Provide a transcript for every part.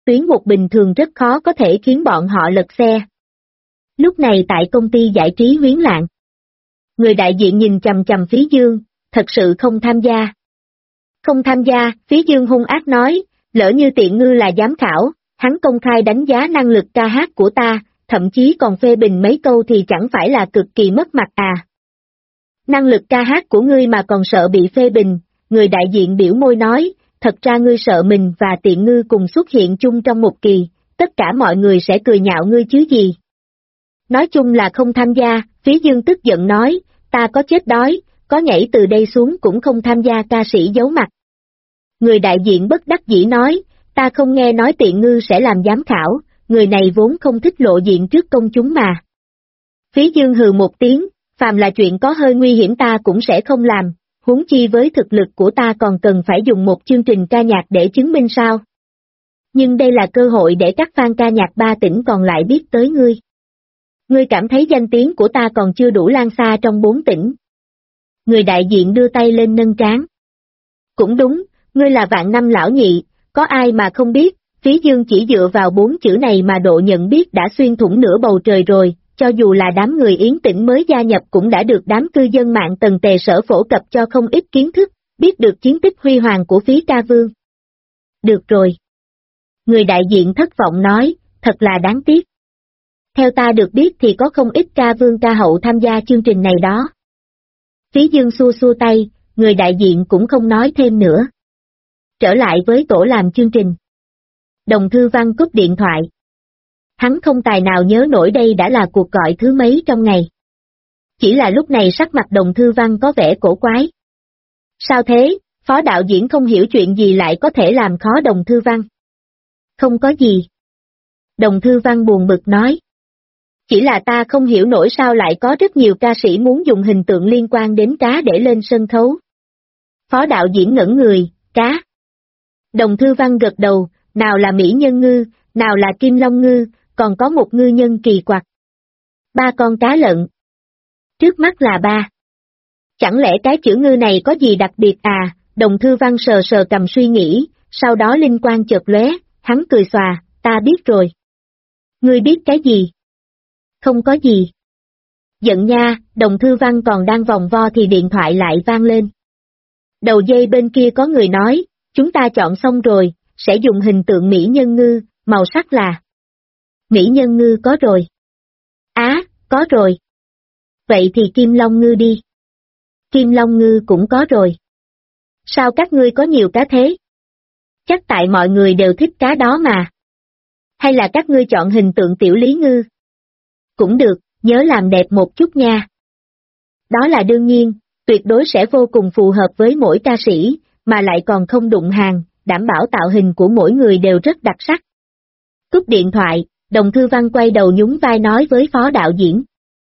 tuyến một bình thường rất khó có thể khiến bọn họ lật xe. Lúc này tại công ty giải trí Huyến Lạng, người đại diện nhìn chằm chằm Phí Dương, thật sự không tham gia. Không tham gia, Phí Dương hung ác nói, lỡ như Tiện Ngư là giám khảo, hắn công khai đánh giá năng lực ca hát của ta, thậm chí còn phê bình mấy câu thì chẳng phải là cực kỳ mất mặt à. Năng lực ca hát của ngươi mà còn sợ bị phê bình, người đại diện biểu môi nói, thật ra ngươi sợ mình và Tiện Ngư cùng xuất hiện chung trong một kỳ, tất cả mọi người sẽ cười nhạo ngươi chứ gì. Nói chung là không tham gia, Phí Dương tức giận nói, ta có chết đói, có nhảy từ đây xuống cũng không tham gia ca sĩ giấu mặt. Người đại diện bất đắc dĩ nói, ta không nghe nói Tiện Ngư sẽ làm giám khảo, người này vốn không thích lộ diện trước công chúng mà. Phí Dương hừ một tiếng, phàm là chuyện có hơi nguy hiểm ta cũng sẽ không làm, huống chi với thực lực của ta còn cần phải dùng một chương trình ca nhạc để chứng minh sao. Nhưng đây là cơ hội để các fan ca nhạc 3 tỉnh còn lại biết tới ngươi. Ngươi cảm thấy danh tiếng của ta còn chưa đủ lan xa trong 4 tỉnh. Người đại diện đưa tay lên nâng trán. Cũng đúng, ngươi là vạn năm lão nhị, có ai mà không biết, Phí Dương chỉ dựa vào 4 chữ này mà độ nhận biết đã xuyên thủng nửa bầu trời rồi, cho dù là đám người Yến Tĩnh mới gia nhập cũng đã được đám cư dân mạng tần tề sở phổ cập cho không ít kiến thức, biết được chiến tích huy hoàng của Phí ca vương. Được rồi. Người đại diện thất vọng nói, thật là đáng tiếc. Theo ta được biết thì có không ít ca vương ca hậu tham gia chương trình này đó. Phí Dương xua xua tay, người đại diện cũng không nói thêm nữa. Trở lại với tổ làm chương trình. Đồng Thư Văn cúp điện thoại. Hắn không tài nào nhớ nổi đây đã là cuộc gọi thứ mấy trong ngày. Chỉ là lúc này sắc mặt Đồng Thư Văn có vẻ cổ quái. Sao thế, phó đạo diễn không hiểu chuyện gì lại có thể làm khó Đồng Thư Văn? Không có gì. Đồng Thư Văn buồn bực nói. Chỉ là ta không hiểu nổi sao lại có rất nhiều ca sĩ muốn dùng hình tượng liên quan đến cá để lên sân khấu. Phó đạo diễn ngẩn người, cá. Đồng Thư Văn gật đầu, nào là Mỹ Nhân Ngư, nào là Kim Long Ngư, còn có một ngư nhân kỳ quặc. 3 con cá lợn. Trước mắt là 3. Chẳng lẽ cái chữ ngư này có gì đặc biệt à? Đồng Thư Văn sờ sờ cầm suy nghĩ, sau đó linh quang chợt lóe, hắn cười xòa, ta biết rồi. Ngươi biết cái gì? Không có gì. Giận nha, Đồng Thư Văn còn đang vòng vo thì điện thoại lại vang lên. Đầu dây bên kia có người nói, chúng ta chọn xong rồi, sẽ dùng hình tượng Mỹ Nhân Ngư, màu sắc là. Mỹ Nhân Ngư có rồi. Á, có rồi. Vậy thì Kim Long Ngư đi. Kim Long Ngư cũng có rồi. Sao các ngươi có nhiều cá thế? Chắc tại mọi người đều thích cá đó mà. Hay là các ngươi chọn hình tượng Tiểu Lý Ngư? Cũng được, nhớ làm đẹp một chút nha. Đó là đương nhiên, tuyệt đối sẽ vô cùng phù hợp với mỗi ca sĩ, mà lại còn không đụng hàng, đảm bảo tạo hình của mỗi người đều rất đặc sắc. Cúp điện thoại, Đồng Thư Văn quay đầu nhún vai nói với phó đạo diễn.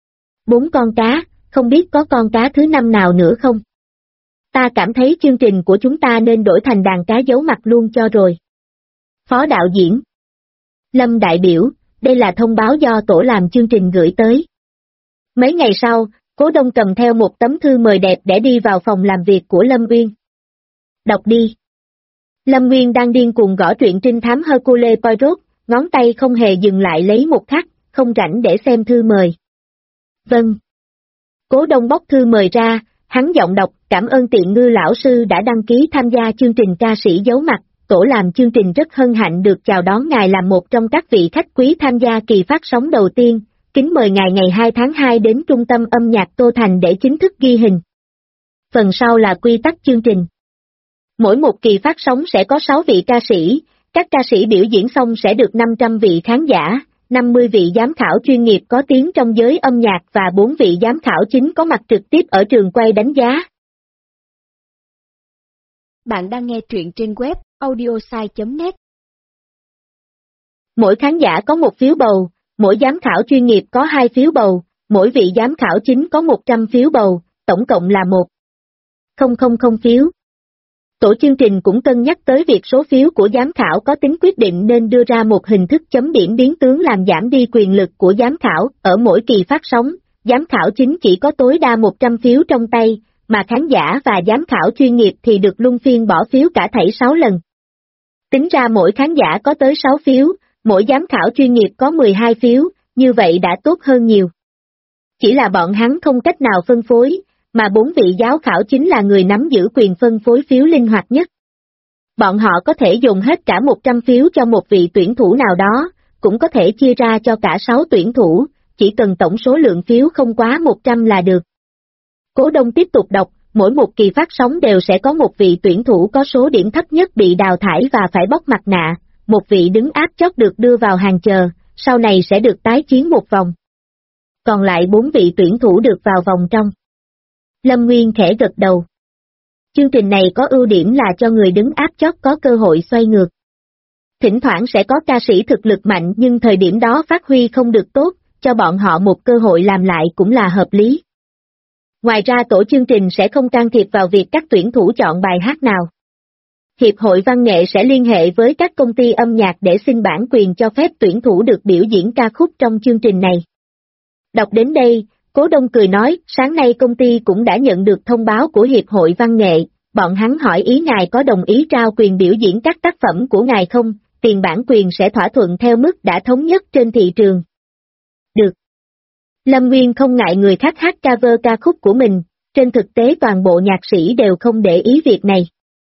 4 con cá, không biết có con cá thứ 5 nào nữa không? Ta cảm thấy chương trình của chúng ta nên đổi thành đàn cá giấu mặt luôn cho rồi. Phó đạo diễn. Lâm đại biểu, đây là thông báo do tổ làm chương trình gửi tới. Mấy ngày sau, Cố Đông cầm theo một tấm thư mời đẹp để đi vào phòng làm việc của Lâm Uyên. Đọc đi. Lâm Uyên đang điên cuồng gõ truyện trinh thám Hercule Poirot, ngón tay không hề dừng lại lấy một khắc, không rảnh để xem thư mời. Vâng. Cố Đông bóc thư mời ra, hắn giọng đọc, cảm ơn Tiện Ngư lão sư đã đăng ký tham gia chương trình ca sĩ giấu mặt, tổ làm chương trình rất hân hạnh được chào đón ngài làm một trong các vị khách quý tham gia kỳ phát sóng đầu tiên, kính mời ngài ngày 2 tháng 2 đến Trung tâm âm nhạc Tô Thành để chính thức ghi hình. Phần sau là quy tắc chương trình. Mỗi một kỳ phát sóng sẽ có 6 vị ca sĩ, các ca sĩ biểu diễn xong sẽ được 500 vị khán giả, 50 vị giám khảo chuyên nghiệp có tiếng trong giới âm nhạc và 4 vị giám khảo chính có mặt trực tiếp ở trường quay đánh giá. Bạn đang nghe truyện trên web audiosai.net. Mỗi khán giả có 1 phiếu bầu, mỗi giám khảo chuyên nghiệp có 2 phiếu bầu, mỗi vị giám khảo chính có 100 phiếu bầu, tổng cộng là 1,000 phiếu. Tổ chương trình cũng cân nhắc tới việc số phiếu của giám khảo có tính quyết định nên đưa ra một hình thức chấm điểm biến tướng làm giảm đi quyền lực của giám khảo. Ở mỗi kỳ phát sóng, giám khảo chính chỉ có tối đa 100 phiếu trong tay, mà khán giả và giám khảo chuyên nghiệp thì được luân phiên bỏ phiếu cả thảy 6 lần. Tính ra mỗi khán giả có tới 6 phiếu, mỗi giám khảo chuyên nghiệp có 12 phiếu, như vậy đã tốt hơn nhiều. Chỉ là bọn hắn không cách nào phân phối, mà 4 vị giám khảo chính là người nắm giữ quyền phân phối phiếu linh hoạt nhất. Bọn họ có thể dùng hết cả 100 phiếu cho một vị tuyển thủ nào đó, cũng có thể chia ra cho cả 6 tuyển thủ, chỉ cần tổng số lượng phiếu không quá 100 là được. Cố Đông tiếp tục đọc, mỗi một kỳ phát sóng đều sẽ có một vị tuyển thủ có số điểm thấp nhất bị đào thải và phải bóc mặt nạ, một vị đứng áp chót được đưa vào hàng chờ, sau này sẽ được tái chiến một vòng. Còn lại 4 vị tuyển thủ được vào vòng trong. Lâm Nguyên khẽ gật đầu. Chương trình này có ưu điểm là cho người đứng áp chót có cơ hội xoay ngược. Thỉnh thoảng sẽ có ca sĩ thực lực mạnh nhưng thời điểm đó phát huy không được tốt, cho bọn họ một cơ hội làm lại cũng là hợp lý. Ngoài ra tổ chương trình sẽ không can thiệp vào việc các tuyển thủ chọn bài hát nào. Hiệp hội văn nghệ sẽ liên hệ với các công ty âm nhạc để xin bản quyền cho phép tuyển thủ được biểu diễn ca khúc trong chương trình này. Đọc đến đây, Cố Đông cười nói, sáng nay công ty cũng đã nhận được thông báo của Hiệp hội văn nghệ, bọn hắn hỏi ý ngài có đồng ý trao quyền biểu diễn các tác phẩm của ngài không, tiền bản quyền sẽ thỏa thuận theo mức đã thống nhất trên thị trường. Được. Lâm Nguyên không ngại người khác hát cover ca khúc của mình, trên thực tế toàn bộ nhạc sĩ đều không để ý việc này.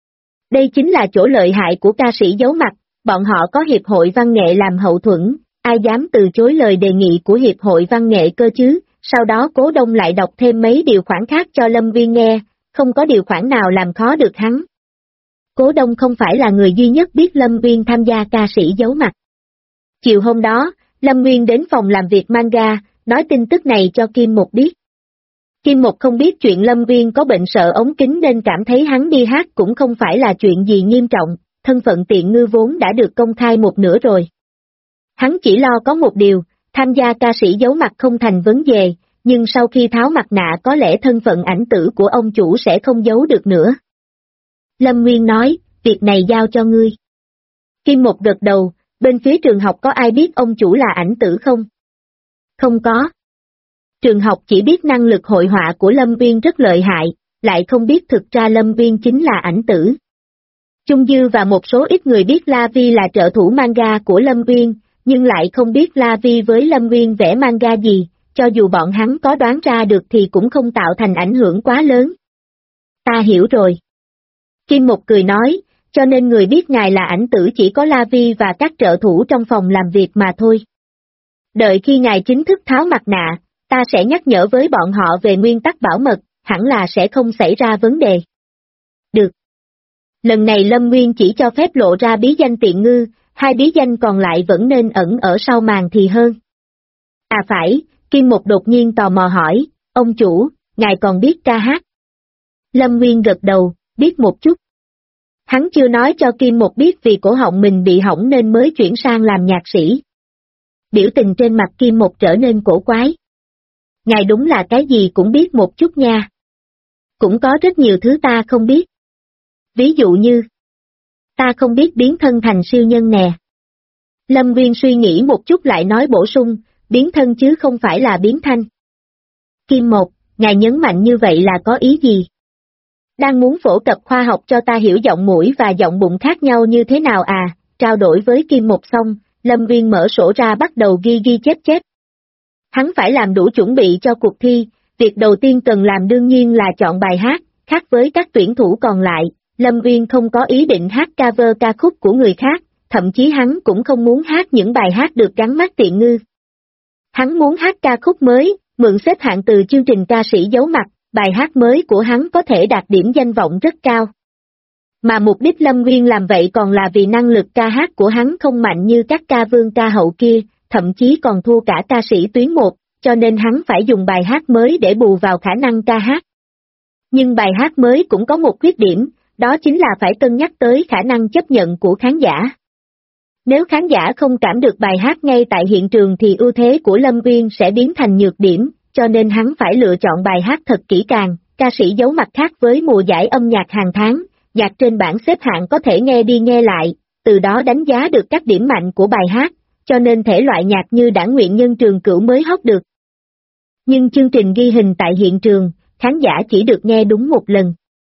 Đây chính là chỗ lợi hại của ca sĩ giấu mặt, bọn họ có Hiệp hội văn nghệ làm hậu thuẫn, ai dám từ chối lời đề nghị của Hiệp hội văn nghệ cơ chứ, sau đó Cố Đông lại đọc thêm mấy điều khoản khác cho Lâm Nguyên nghe, không có điều khoản nào làm khó được hắn. Cố Đông không phải là người duy nhất biết Lâm Nguyên tham gia ca sĩ giấu mặt. Chiều hôm đó, Lâm Nguyên đến phòng làm việc manga, nói tin tức này cho Kim Một biết. Kim Một không biết chuyện Lâm Nguyên có bệnh sợ ống kính nên cảm thấy hắn đi hát cũng không phải là chuyện gì nghiêm trọng, thân phận tiện ngư vốn đã được công khai một nửa rồi. Hắn chỉ lo có một điều, tham gia ca sĩ giấu mặt không thành vấn đề, nhưng sau khi tháo mặt nạ có lẽ thân phận ảnh tử của ông chủ sẽ không giấu được nữa. Lâm Nguyên nói, việc này giao cho ngươi. Kim Một gật đầu, bên phía trường học có ai biết ông chủ là ảnh tử không? Không có. Trường học chỉ biết năng lực hội họa của Lâm Nguyên rất lợi hại, lại không biết thực ra Lâm Nguyên chính là ảnh tử. Chung Dư và một số ít người biết La Vi là trợ thủ manga của Lâm Nguyên, nhưng lại không biết La Vi với Lâm Nguyên vẽ manga gì, cho dù bọn hắn có đoán ra được thì cũng không tạo thành ảnh hưởng quá lớn. Ta hiểu rồi. Kim Một cười nói, cho nên người biết ngài là ảnh tử chỉ có La Vi và các trợ thủ trong phòng làm việc mà thôi. Đợi khi ngài chính thức tháo mặt nạ, ta sẽ nhắc nhở với bọn họ về nguyên tắc bảo mật, hẳn là sẽ không xảy ra vấn đề. Được. Lần này Lâm Nguyên chỉ cho phép lộ ra bí danh tiện ngư, 2 bí danh còn lại vẫn nên ẩn ở sau màn thì hơn. À phải, Kim Một đột nhiên tò mò hỏi, ông chủ, ngài còn biết ca hát? Lâm Nguyên gật đầu, biết một chút. Hắn chưa nói cho Kim Một biết vì cổ họng mình bị hỏng nên mới chuyển sang làm nhạc sĩ. Biểu tình trên mặt Kim Một trở nên cổ quái. Ngài đúng là cái gì cũng biết một chút nha. Cũng có rất nhiều thứ ta không biết. Ví dụ như, ta không biết biến thân thành siêu nhân nè. Lâm Nguyên suy nghĩ một chút lại nói bổ sung, biến thân chứ không phải là biến thanh. Kim Một, ngài nhấn mạnh như vậy là có ý gì? Đang muốn phổ cập khoa học cho ta hiểu giọng mũi và giọng bụng khác nhau như thế nào à? Trao đổi với Kim Một xong, Lâm Nguyên mở sổ ra bắt đầu ghi chép. Hắn phải làm đủ chuẩn bị cho cuộc thi, việc đầu tiên cần làm đương nhiên là chọn bài hát, khác với các tuyển thủ còn lại, Lâm Nguyên không có ý định hát cover ca khúc của người khác, thậm chí hắn cũng không muốn hát những bài hát được gắn mác tiện ngư. Hắn muốn hát ca khúc mới, mượn xếp hạng từ chương trình ca sĩ giấu mặt, bài hát mới của hắn có thể đạt điểm danh vọng rất cao. Mà mục đích Lâm Nguyên làm vậy còn là vì năng lực ca hát của hắn không mạnh như các ca vương ca hậu kia, thậm chí còn thua cả ca sĩ tuyến 1, cho nên hắn phải dùng bài hát mới để bù vào khả năng ca hát. Nhưng bài hát mới cũng có một khuyết điểm, đó chính là phải cân nhắc tới khả năng chấp nhận của khán giả. Nếu khán giả không cảm được bài hát ngay tại hiện trường thì ưu thế của Lâm Nguyên sẽ biến thành nhược điểm, cho nên hắn phải lựa chọn bài hát thật kỹ càng. Ca sĩ giấu mặt khác với mùa giải âm nhạc hàng tháng, nhạc trên bảng xếp hạng có thể nghe đi nghe lại, từ đó đánh giá được các điểm mạnh của bài hát, cho nên thể loại nhạc như Đảng Nguyện Nhân Trường Cửu mới hot được. Nhưng chương trình ghi hình tại hiện trường, khán giả chỉ được nghe đúng một lần.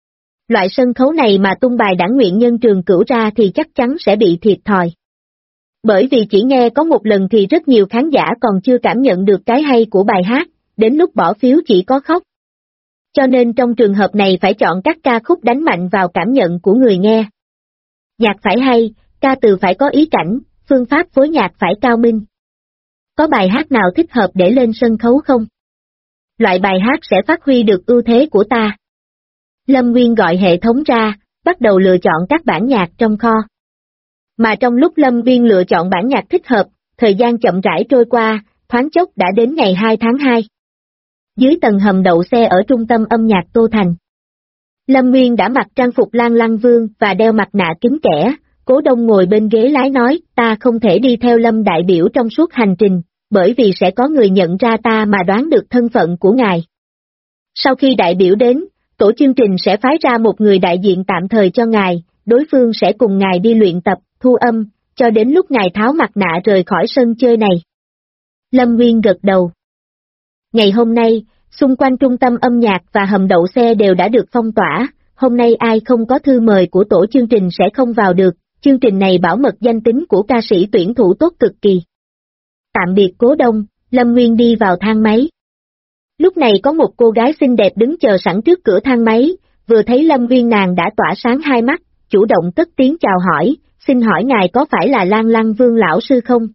Loại sân khấu này mà tung bài Đảng Nguyện Nhân Trường Cửu ra thì chắc chắn sẽ bị thiệt thòi. Bởi vì chỉ nghe có một lần thì rất nhiều khán giả còn chưa cảm nhận được cái hay của bài hát, đến lúc bỏ phiếu chỉ có khóc. Cho nên trong trường hợp này phải chọn các ca khúc đánh mạnh vào cảm nhận của người nghe. Nhạc phải hay, ca từ phải có ý cảnh, phương pháp phối nhạc phải cao minh. Có bài hát nào thích hợp để lên sân khấu không? Loại bài hát sẽ phát huy được ưu thế của ta. Lâm Nguyên gọi hệ thống ra, bắt đầu lựa chọn các bản nhạc trong kho. Mà trong lúc Lâm Nguyên lựa chọn bản nhạc thích hợp, thời gian chậm rãi trôi qua, thoáng chốc đã đến ngày 2 tháng 2. Dưới tầng hầm đậu xe ở trung tâm âm nhạc Tô Thành. Lâm Nguyên đã mặc trang phục Lan Lăng Vương và đeo mặt nạ kính kẽ, Cố Đông ngồi bên ghế lái nói, ta không thể đi theo Lâm đại biểu trong suốt hành trình, bởi vì sẽ có người nhận ra ta mà đoán được thân phận của ngài. Sau khi đại biểu đến, tổ chương trình sẽ phái ra một người đại diện tạm thời cho ngài, đối phương sẽ cùng ngài đi luyện tập, thu âm, cho đến lúc ngài tháo mặt nạ rời khỏi sân chơi này. Lâm Nguyên gật đầu. Ngày hôm nay, xung quanh trung tâm âm nhạc và hầm đậu xe đều đã được phong tỏa, hôm nay ai không có thư mời của tổ chương trình sẽ không vào được, chương trình này bảo mật danh tính của ca sĩ tuyển thủ tốt cực kỳ. Tạm biệt Cố Đông, Lâm Nguyên đi vào thang máy. Lúc này có một cô gái xinh đẹp đứng chờ sẵn trước cửa thang máy, vừa thấy Lâm Nguyên nàng đã tỏa sáng hai mắt, chủ động cất tiếng chào hỏi, xin hỏi ngài có phải là Lan Lăng Vương lão sư không?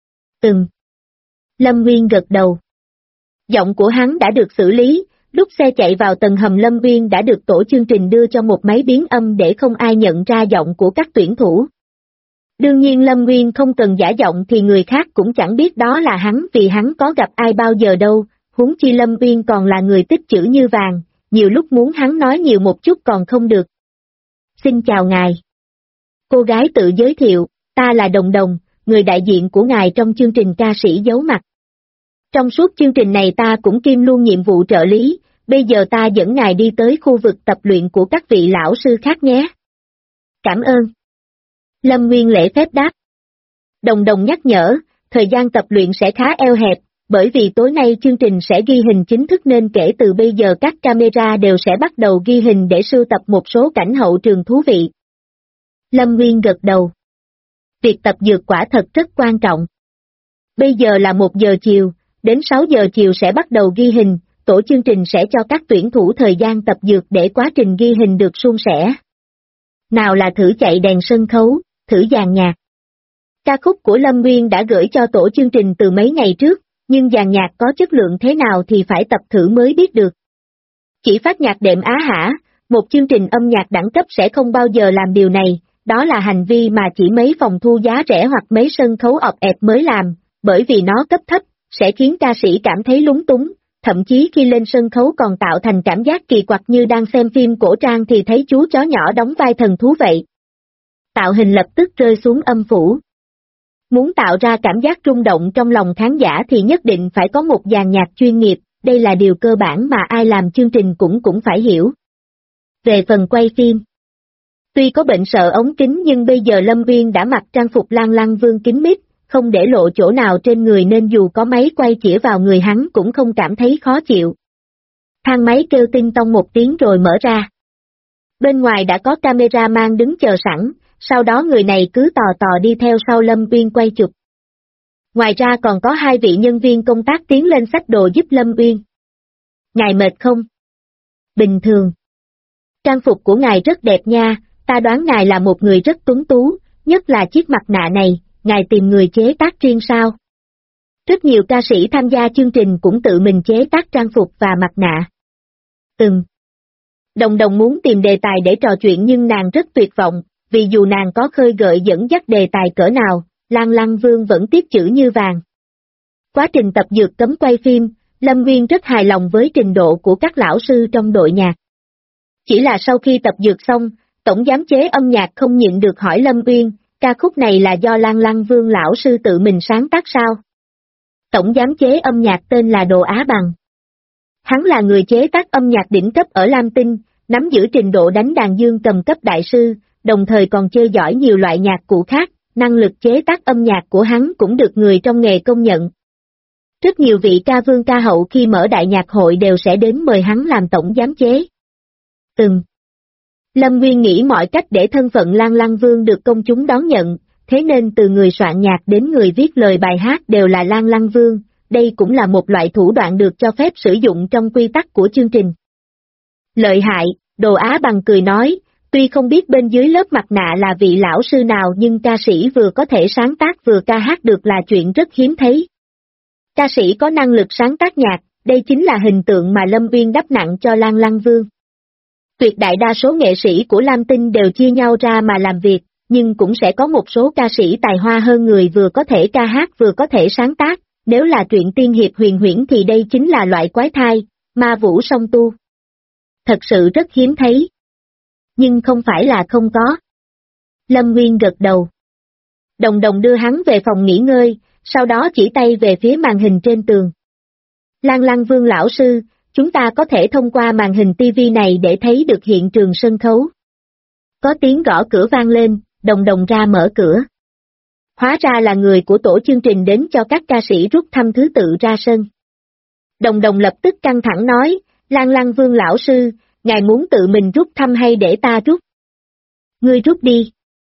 Lâm Nguyên gật đầu. Giọng của hắn đã được xử lý, lúc xe chạy vào tầng hầm Lâm Nguyên đã được tổ chương trình đưa cho một máy biến âm để không ai nhận ra giọng của các tuyển thủ. Đương nhiên Lâm Nguyên không cần giả giọng thì người khác cũng chẳng biết đó là hắn vì hắn có gặp ai bao giờ đâu, huống chi Lâm Nguyên còn là người tích chữ như vàng, nhiều lúc muốn hắn nói nhiều một chút còn không được. Xin chào ngài. Cô gái tự giới thiệu, ta là Đồng Đồng, người đại diện của ngài trong chương trình ca sĩ giấu mặt. Trong suốt chương trình này ta cũng kiêm luôn nhiệm vụ trợ lý, bây giờ ta dẫn ngài đi tới khu vực tập luyện của các vị lão sư khác nhé. Cảm ơn. Lâm Nguyên lễ phép đáp. Đồng Đồng nhắc nhở, thời gian tập luyện sẽ khá eo hẹp, bởi vì tối nay chương trình sẽ ghi hình chính thức nên kể từ bây giờ các camera đều sẽ bắt đầu ghi hình để sưu tập một số cảnh hậu trường thú vị. Lâm Nguyên gật đầu. Việc tập dược quả thật rất quan trọng. Bây giờ là 1 giờ chiều, đến 6 giờ chiều sẽ bắt đầu ghi hình, tổ chương trình sẽ cho các tuyển thủ thời gian tập dược để quá trình ghi hình được suôn sẻ. Nào là thử chạy đèn sân khấu, thử dàn nhạc. Ca khúc của Lâm Nguyên đã gửi cho tổ chương trình từ mấy ngày trước, nhưng dàn nhạc có chất lượng thế nào thì phải tập thử mới biết được. Chỉ phát nhạc đệm á hả, một chương trình âm nhạc đẳng cấp sẽ không bao giờ làm điều này, đó là hành vi mà chỉ mấy phòng thu giá rẻ hoặc mấy sân khấu ọp ẹp mới làm, bởi vì nó cấp thấp, sẽ khiến ca sĩ cảm thấy lúng túng, thậm chí khi lên sân khấu còn tạo thành cảm giác kỳ quặc như đang xem phim cổ trang thì thấy chú chó nhỏ đóng vai thần thú vậy. Tạo hình lập tức rơi xuống âm phủ. Muốn tạo ra cảm giác rung động trong lòng khán giả thì nhất định phải có một dàn nhạc chuyên nghiệp, đây là điều cơ bản mà ai làm chương trình cũng phải hiểu. Về phần quay phim, tuy có bệnh sợ ống kính nhưng bây giờ Lâm Nguyên đã mặc trang phục Lan Lăng Vương kín mít, không để lộ chỗ nào trên người nên dù có máy quay chĩa vào người hắn cũng không cảm thấy khó chịu. Thang máy kêu tinh tông một tiếng rồi mở ra. Bên ngoài đã có cameraman đứng chờ sẵn, sau đó người này cứ tò tò đi theo sau Lâm Nguyên quay chụp. Ngoài ra còn có 2 vị nhân viên công tác tiến lên xách đồ giúp Lâm Nguyên. Ngài mệt không? Bình thường. Trang phục của ngài rất đẹp nha, ta đoán ngài là một người rất tuấn tú, nhất là chiếc mặt nạ này, ngài tìm người chế tác riêng sao? Rất nhiều ca sĩ tham gia chương trình cũng tự mình chế tác trang phục và mặt nạ. Đồng Đồng muốn tìm đề tài để trò chuyện nhưng nàng rất tuyệt vọng, vì dù nàng có khơi gợi dẫn dắt đề tài cỡ nào, Lan Lăng Vương vẫn tiếp chữ như vàng. Quá trình tập dược cấm quay phim, Lâm Nguyên rất hài lòng với trình độ của các lão sư trong đội nhạc. Chỉ là sau khi tập dược xong, tổng giám chế âm nhạc không nhịn được hỏi Lâm Nguyên, ca khúc này là do Lan Lăng Vương lão sư tự mình sáng tác sao? Tổng giám chế âm nhạc tên là Đồ Á Bằng. Hắn là người chế tác âm nhạc đỉnh cấp ở Lam Tinh, nắm giữ trình độ đánh đàn dương cầm cấp đại sư, đồng thời còn chơi giỏi nhiều loại nhạc cụ khác, năng lực chế tác âm nhạc của hắn cũng được người trong nghề công nhận. Rất nhiều vị ca vương ca hậu khi mở đại nhạc hội đều sẽ đến mời hắn làm tổng giám chế. Lâm Nguyên nghĩ mọi cách để thân phận Lan Lăng Vương được công chúng đón nhận, thế nên từ người soạn nhạc đến người viết lời bài hát đều là Lan Lăng Vương, đây cũng là một loại thủ đoạn được cho phép sử dụng trong quy tắc của chương trình. Lợi hại, Đồ Á Bằng cười nói, tuy không biết bên dưới lớp mặt nạ là vị lão sư nào nhưng ca sĩ vừa có thể sáng tác vừa ca hát được là chuyện rất hiếm thấy. Ca sĩ có năng lực sáng tác nhạc, đây chính là hình tượng mà Lâm Uyên đắp nặng cho Lan Lăng Vương. Tuyệt đại đa số nghệ sĩ của Lam Tinh đều chia nhau ra mà làm việc, nhưng cũng sẽ có một số ca sĩ tài hoa hơn người vừa có thể ca hát vừa có thể sáng tác, nếu là truyện tiên hiệp huyền huyễn thì đây chính là loại quái thai, ma vũ song tu. Thật sự rất hiếm thấy. Nhưng không phải là không có. Lâm Nguyên gật đầu. Đồng Đồng đưa hắn về phòng nghỉ ngơi, sau đó chỉ tay về phía màn hình trên tường. Lan Lăng Vương lão sư, chúng ta có thể thông qua màn hình TV này để thấy được hiện trường sân khấu. Có tiếng gõ cửa vang lên, Đồng Đồng ra mở cửa. Hóa ra là người của tổ chương trình đến cho các ca sĩ rút thăm thứ tự ra sân. Đồng Đồng lập tức căng thẳng nói, Lan Lăng Vương lão sư, ngài muốn tự mình rút thăm hay để ta rút? Ngươi rút đi.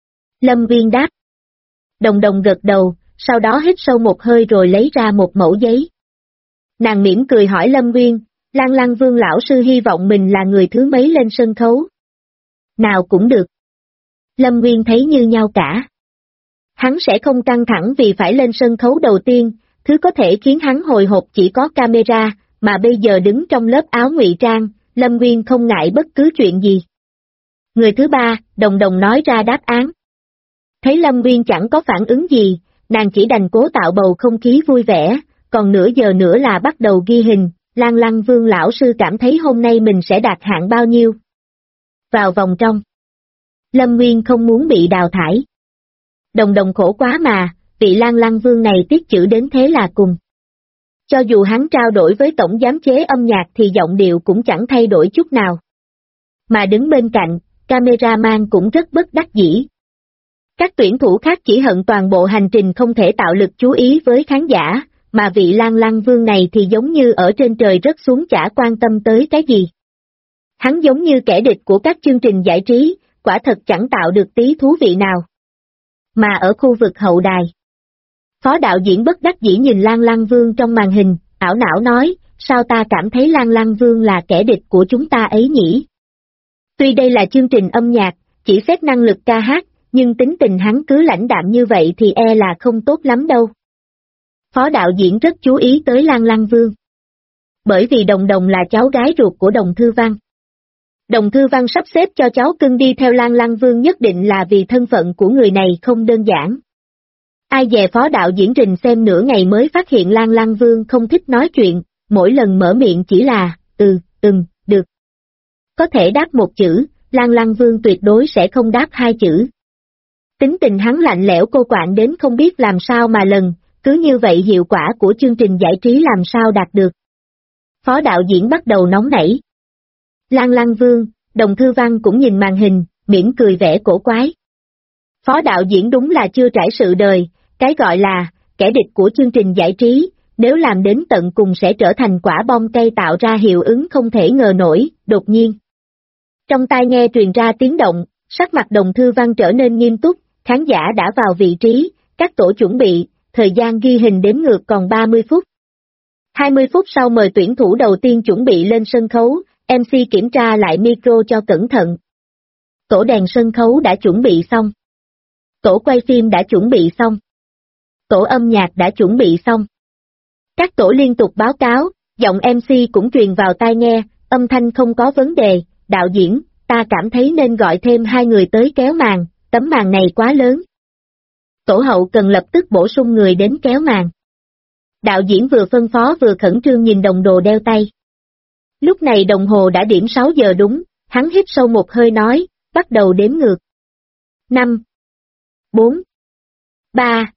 Lâm Nguyên đáp. Đồng Đồng gật đầu, sau đó hít sâu một hơi rồi lấy ra một mẩu giấy. Nàng mỉm cười hỏi Lâm Nguyên, Lan Lăng Vương lão sư hy vọng mình là người thứ mấy lên sân khấu? Nào cũng được. Lâm Nguyên thấy như nhau cả. Hắn sẽ không căng thẳng vì phải lên sân khấu đầu tiên, thứ có thể khiến hắn hồi hộp chỉ có camera, mà bây giờ đứng trong lớp áo ngụy trang, Lâm Nguyên không ngại bất cứ chuyện gì. Người thứ ba, Đồng Đồng nói ra đáp án. Thấy Lâm Nguyên chẳng có phản ứng gì, nàng chỉ đành cố tạo bầu không khí vui vẻ, còn nửa giờ nữa là bắt đầu ghi hình, Lan Lăng Vương lão sư cảm thấy hôm nay mình sẽ đạt hạng bao nhiêu. Vào vòng trong. Lâm Nguyên không muốn bị đào thải. Đồng Đồng khổ quá mà, vị Lan Lăng Vương này tiết chữ đến thế là cùng. Cho dù hắn trao đổi với tổng giám chế âm nhạc thì giọng điệu cũng chẳng thay đổi chút nào. Mà đứng bên cạnh, cameraman cũng rất bất đắc dĩ. Các tuyển thủ khác chỉ hận toàn bộ hành trình không thể tạo lực chú ý với khán giả, mà vị Lan Lăng Vương này thì giống như ở trên trời rớt xuống chả quan tâm tới cái gì. Hắn giống như kẻ địch của các chương trình giải trí, quả thật chẳng tạo được tí thú vị nào. Mà ở khu vực hậu đài, phó đạo diễn bất đắc dĩ nhìn Lan Lăng Vương trong màn hình, ảo não nói, sao ta cảm thấy Lan Lăng Vương là kẻ địch của chúng ta ấy nhỉ? Tuy đây là chương trình âm nhạc, chỉ xét năng lực ca hát, nhưng tính tình hắn cứ lãnh đạm như vậy thì e là không tốt lắm đâu. Phó đạo diễn rất chú ý tới Lan Lăng Vương. Bởi vì Đồng Đồng là cháu gái ruột của Đồng Thư Văn. Đồng Thư Văn sắp xếp cho cháu cưng đi theo Lan Lăng Vương nhất định là vì thân phận của người này không đơn giản. Ai dè phó đạo diễn rình xem nửa ngày mới phát hiện Lan Lăng Vương không thích nói chuyện, mỗi lần mở miệng chỉ là, được. Có thể đáp một chữ, Lan Lăng Vương tuyệt đối sẽ không đáp hai chữ. Tính tình hắn lạnh lẽo cô quạnh đến không biết làm sao mà lần, cứ như vậy hiệu quả của chương trình giải trí làm sao đạt được. Phó đạo diễn bắt đầu nóng nảy. Lan Lăng Vương, Đồng Thư Văn cũng nhìn màn hình, mỉm cười vẻ cổ quái. Phó đạo diễn đúng là chưa trải sự đời, cái gọi là, kẻ địch của chương trình giải trí, nếu làm đến tận cùng sẽ trở thành quả bom cây tạo ra hiệu ứng không thể ngờ nổi, đột nhiên. Trong tai nghe truyền ra tiếng động, sắc mặt Đồng Thư Văn trở nên nghiêm túc, khán giả đã vào vị trí, các tổ chuẩn bị, thời gian ghi hình đếm ngược còn 30 phút. 20 phút sau mời tuyển thủ đầu tiên chuẩn bị lên sân khấu, MC kiểm tra lại micro cho cẩn thận. Tổ đèn sân khấu đã chuẩn bị xong. Tổ quay phim đã chuẩn bị xong. Tổ âm nhạc đã chuẩn bị xong. Các tổ liên tục báo cáo, giọng MC cũng truyền vào tai nghe, âm thanh không có vấn đề, đạo diễn, ta cảm thấy nên gọi thêm 2 người tới kéo màn, tấm màn này quá lớn. Tổ hậu cần lập tức bổ sung người đến kéo màn. Đạo diễn vừa phân phó vừa khẩn trương nhìn đồng đồ đeo tay. Lúc này đồng hồ đã điểm 6 giờ đúng, hắn hít sâu một hơi nói, bắt đầu đếm ngược. 5, 4, 3,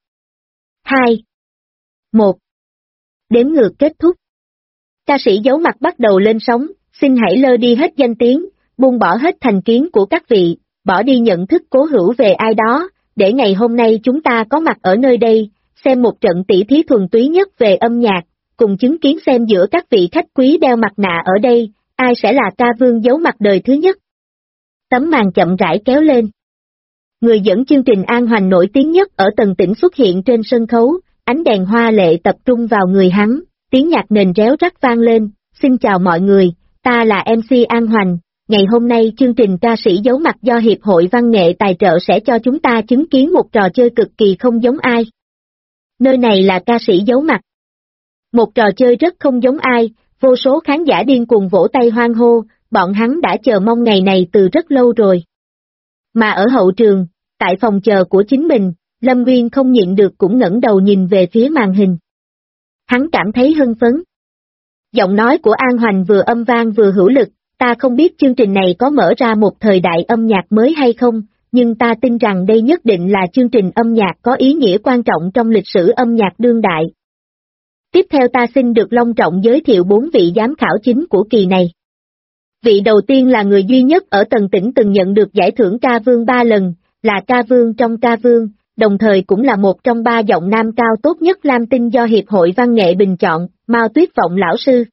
2, 1. Đếm ngược kết thúc. Ca sĩ giấu mặt bắt đầu lên sóng, xin hãy lơ đi hết danh tiếng, buông bỏ hết thành kiến của các vị, bỏ đi nhận thức cố hữu về ai đó, để ngày hôm nay chúng ta có mặt ở nơi đây, xem một trận tỉ thí thuần túy nhất về âm nhạc, cùng chứng kiến xem giữa các vị khách quý đeo mặt nạ ở đây, ai sẽ là ca vương giấu mặt đời thứ nhất. Tấm màn chậm rãi kéo lên. Người dẫn chương trình An Hoành nổi tiếng nhất ở Tần Tỉnh xuất hiện trên sân khấu, ánh đèn hoa lệ tập trung vào người hắn, tiếng nhạc nền réo rắt vang lên, xin chào mọi người, ta là MC An Hoành, ngày hôm nay chương trình ca sĩ giấu mặt do Hiệp hội Văn nghệ tài trợ sẽ cho chúng ta chứng kiến một trò chơi cực kỳ không giống ai. Nơi này là ca sĩ giấu mặt. Một trò chơi rất không giống ai, vô số khán giả điên cuồng vỗ tay hoan hô, bọn hắn đã chờ mong ngày này từ rất lâu rồi. Mà ở hậu trường, tại phòng chờ của chính mình, Lâm Nguyên không nhịn được cũng ngẩng đầu nhìn về phía màn hình. Hắn cảm thấy hưng phấn. Giọng nói của An Hoành vừa âm vang vừa hữu lực, ta không biết chương trình này có mở ra một thời đại âm nhạc mới hay không, nhưng ta tin rằng đây nhất định là chương trình âm nhạc có ý nghĩa quan trọng trong lịch sử âm nhạc đương đại. Tiếp theo ta xin được long trọng giới thiệu 4 vị giám khảo chính của kỳ này. Vị đầu tiên là người duy nhất ở Tần Tỉnh từng nhận được giải thưởng ca vương 3 lần, là ca vương trong ca vương, đồng thời cũng là một trong 3 giọng nam cao tốt nhất Lam Tinh do Hiệp hội Văn nghệ bình chọn, Mao Tuyết Vọng lão sư.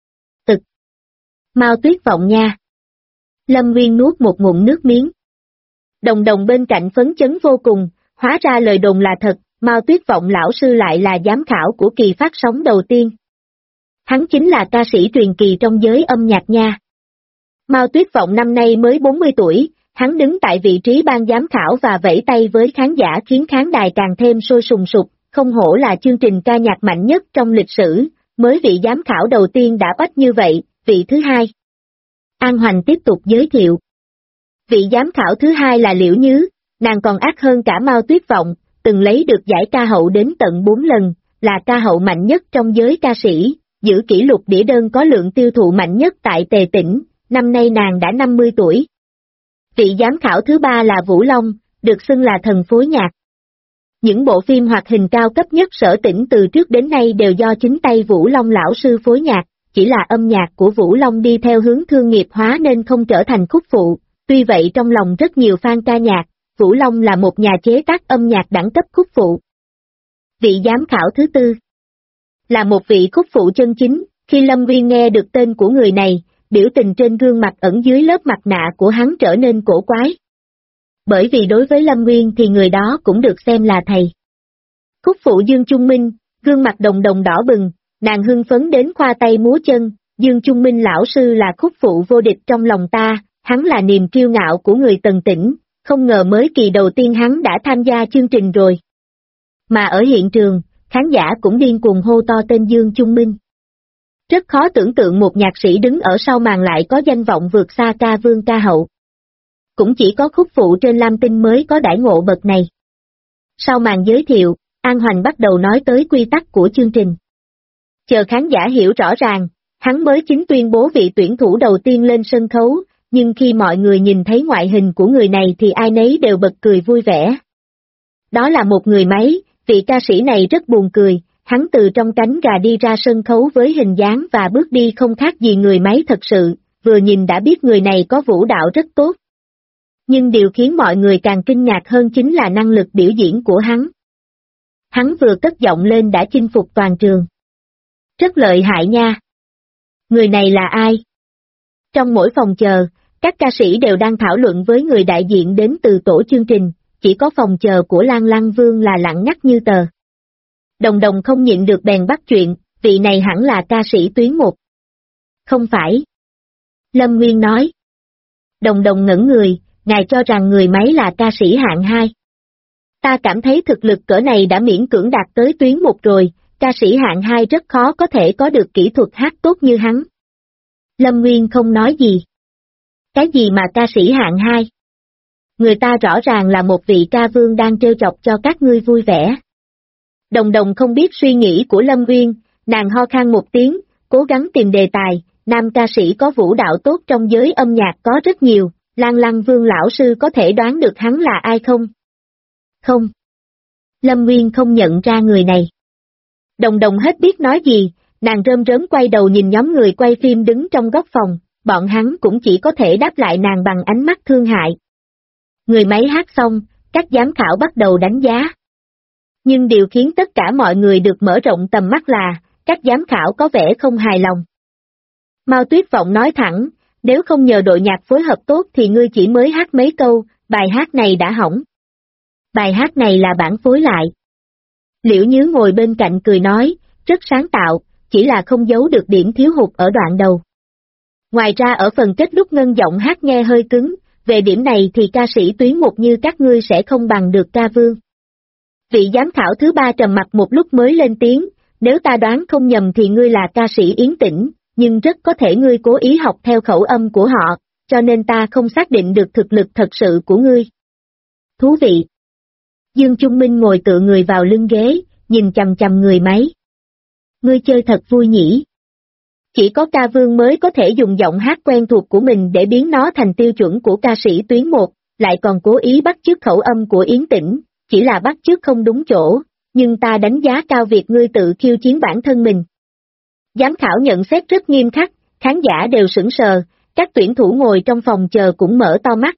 Mao Tuyết Vọng nha. Lâm Nguyên nuốt một ngụm nước miếng. Đồng đồng bên cạnh phấn chấn vô cùng, hóa ra lời đồn là thật, Mao Tuyết Vọng lão sư lại là giám khảo của kỳ phát sóng đầu tiên. Hắn chính là ca sĩ truyền kỳ trong giới âm nhạc nha. Mao Tuyết Vọng năm nay mới 40 tuổi, hắn đứng tại vị trí ban giám khảo và vẫy tay với khán giả khiến khán đài càng thêm sôi sùng sục, không hổ là chương trình ca nhạc mạnh nhất trong lịch sử, mới vị giám khảo đầu tiên đã bắt như vậy, vị thứ hai. An Hoành tiếp tục giới thiệu. Vị giám khảo thứ hai là Liễu Nhứ, nàng còn ác hơn cả Mao Tuyết Vọng, từng lấy được giải ca hậu đến tận 4 lần, là ca hậu mạnh nhất trong giới ca sĩ, giữ kỷ lục đĩa đơn có lượng tiêu thụ mạnh nhất tại Tề Tỉnh, năm nay nàng đã 50 tuổi. Vị giám khảo thứ ba là Vũ Long, được xưng là thần phối nhạc. Những bộ phim hoạt hình cao cấp nhất Sở Tỉnh từ trước đến nay đều do chính tay Vũ Long lão sư phối nhạc, chỉ là âm nhạc của Vũ Long đi theo hướng thương nghiệp hóa nên không trở thành khúc phụ, tuy vậy trong lòng rất nhiều fan ca nhạc, Vũ Long là một nhà chế tác âm nhạc đẳng cấp khúc phụ. Vị giám khảo thứ tư là một vị khúc phụ chân chính, khi Lâm Nguyên nghe được tên của người này, biểu tình trên gương mặt ẩn dưới lớp mặt nạ của hắn trở nên cổ quái. Bởi vì đối với Lâm Nguyên thì người đó cũng được xem là thầy. Khúc phụ Dương Trung Minh, gương mặt đồng đồng đỏ bừng, nàng hưng phấn đến khoa tay múa chân, Dương Trung Minh lão sư là khúc phụ vô địch trong lòng ta, hắn là niềm kiêu ngạo của người Tần Tỉnh, không ngờ mới kỳ đầu tiên hắn đã tham gia chương trình rồi. Mà ở hiện trường, khán giả cũng điên cuồng hô to tên Dương Trung Minh. Rất khó tưởng tượng một nhạc sĩ đứng ở sau màn lại có danh vọng vượt xa ca vương ca hậu. Cũng chỉ có khúc phụ trên Lam Tinh mới có đãi ngộ bậc này. Sau màn giới thiệu, An Hoành bắt đầu nói tới quy tắc của chương trình. Chờ khán giả hiểu rõ ràng, hắn mới chính tuyên bố vị tuyển thủ đầu tiên lên sân khấu, nhưng khi mọi người nhìn thấy ngoại hình của người này thì ai nấy đều bật cười vui vẻ. Đó là một người máy, vị ca sĩ này rất buồn cười, hắn từ trong cánh gà đi ra sân khấu với hình dáng và bước đi không khác gì người máy thật sự, vừa nhìn đã biết người này có vũ đạo rất tốt. Nhưng điều khiến mọi người càng kinh ngạc hơn chính là năng lực biểu diễn của hắn. Hắn vừa cất giọng lên đã chinh phục toàn trường. Rất lợi hại nha. Người này là ai? Trong mỗi phòng chờ, các ca sĩ đều đang thảo luận với người đại diện đến từ tổ chương trình, chỉ có phòng chờ của Lan Lăng Vương là lặng ngắt như tờ. Đồng đồng không nhịn được bèn bắt chuyện, vị này hẳn là ca sĩ tuyến 1. Không phải. Lâm Nguyên nói. Đồng đồng ngẩn người, ngài cho rằng người máy là ca sĩ hạng 2. Ta cảm thấy thực lực cỡ này đã miễn cưỡng đạt tới tuyến 1 rồi, ca sĩ hạng 2 rất khó có thể có được kỹ thuật hát tốt như hắn. Lâm Nguyên không nói gì. Cái gì mà ca sĩ hạng 2? Người ta rõ ràng là một vị ca vương đang trêu chọc cho các ngươi vui vẻ. Đồng đồng không biết suy nghĩ của Lâm Nguyên, nàng ho khan một tiếng, cố gắng tìm đề tài, nam ca sĩ có vũ đạo tốt trong giới âm nhạc có rất nhiều, Lan Lăng Vương lão sư có thể đoán được hắn là ai không? Không. Lâm Nguyên không nhận ra người này. Đồng đồng hết biết nói gì, nàng rơm rớm quay đầu nhìn nhóm người quay phim đứng trong góc phòng, bọn hắn cũng chỉ có thể đáp lại nàng bằng ánh mắt thương hại. Người máy hát xong, các giám khảo bắt đầu đánh giá. Nhưng điều khiến tất cả mọi người được mở rộng tầm mắt là, các giám khảo có vẻ không hài lòng. Mao Tuyết Vọng nói thẳng, Nếu không nhờ đội nhạc phối hợp tốt thì ngươi chỉ mới hát mấy câu, bài hát này đã hỏng. Bài hát này là bản phối lại. Liễu Nhứ ngồi bên cạnh cười nói, rất sáng tạo, chỉ là không giấu được điểm thiếu hụt ở đoạn đầu. Ngoài ra ở phần kết lúc ngân giọng hát nghe hơi cứng, về điểm này thì ca sĩ tuyến một như các ngươi sẽ không bằng được ca vương. Vị giám khảo thứ ba trầm mặt một lúc mới lên tiếng, nếu ta đoán không nhầm thì ngươi là ca sĩ Yến Tĩnh, nhưng rất có thể ngươi cố ý học theo khẩu âm của họ, cho nên ta không xác định được thực lực thật sự của ngươi. Thú vị. Dương Trung Minh ngồi tựa người vào lưng ghế, nhìn chằm chằm người máy. Ngươi chơi thật vui nhỉ. Chỉ có ca vương mới có thể dùng giọng hát quen thuộc của mình để biến nó thành tiêu chuẩn của ca sĩ tuyến một, lại còn cố ý bắt chước khẩu âm của Yến Tĩnh, chỉ là bắt chước không đúng chỗ, nhưng ta đánh giá cao việc ngươi tự khiêu chiến bản thân mình. Giám khảo nhận xét rất nghiêm khắc, khán giả đều sững sờ, các tuyển thủ ngồi trong phòng chờ cũng mở to mắt.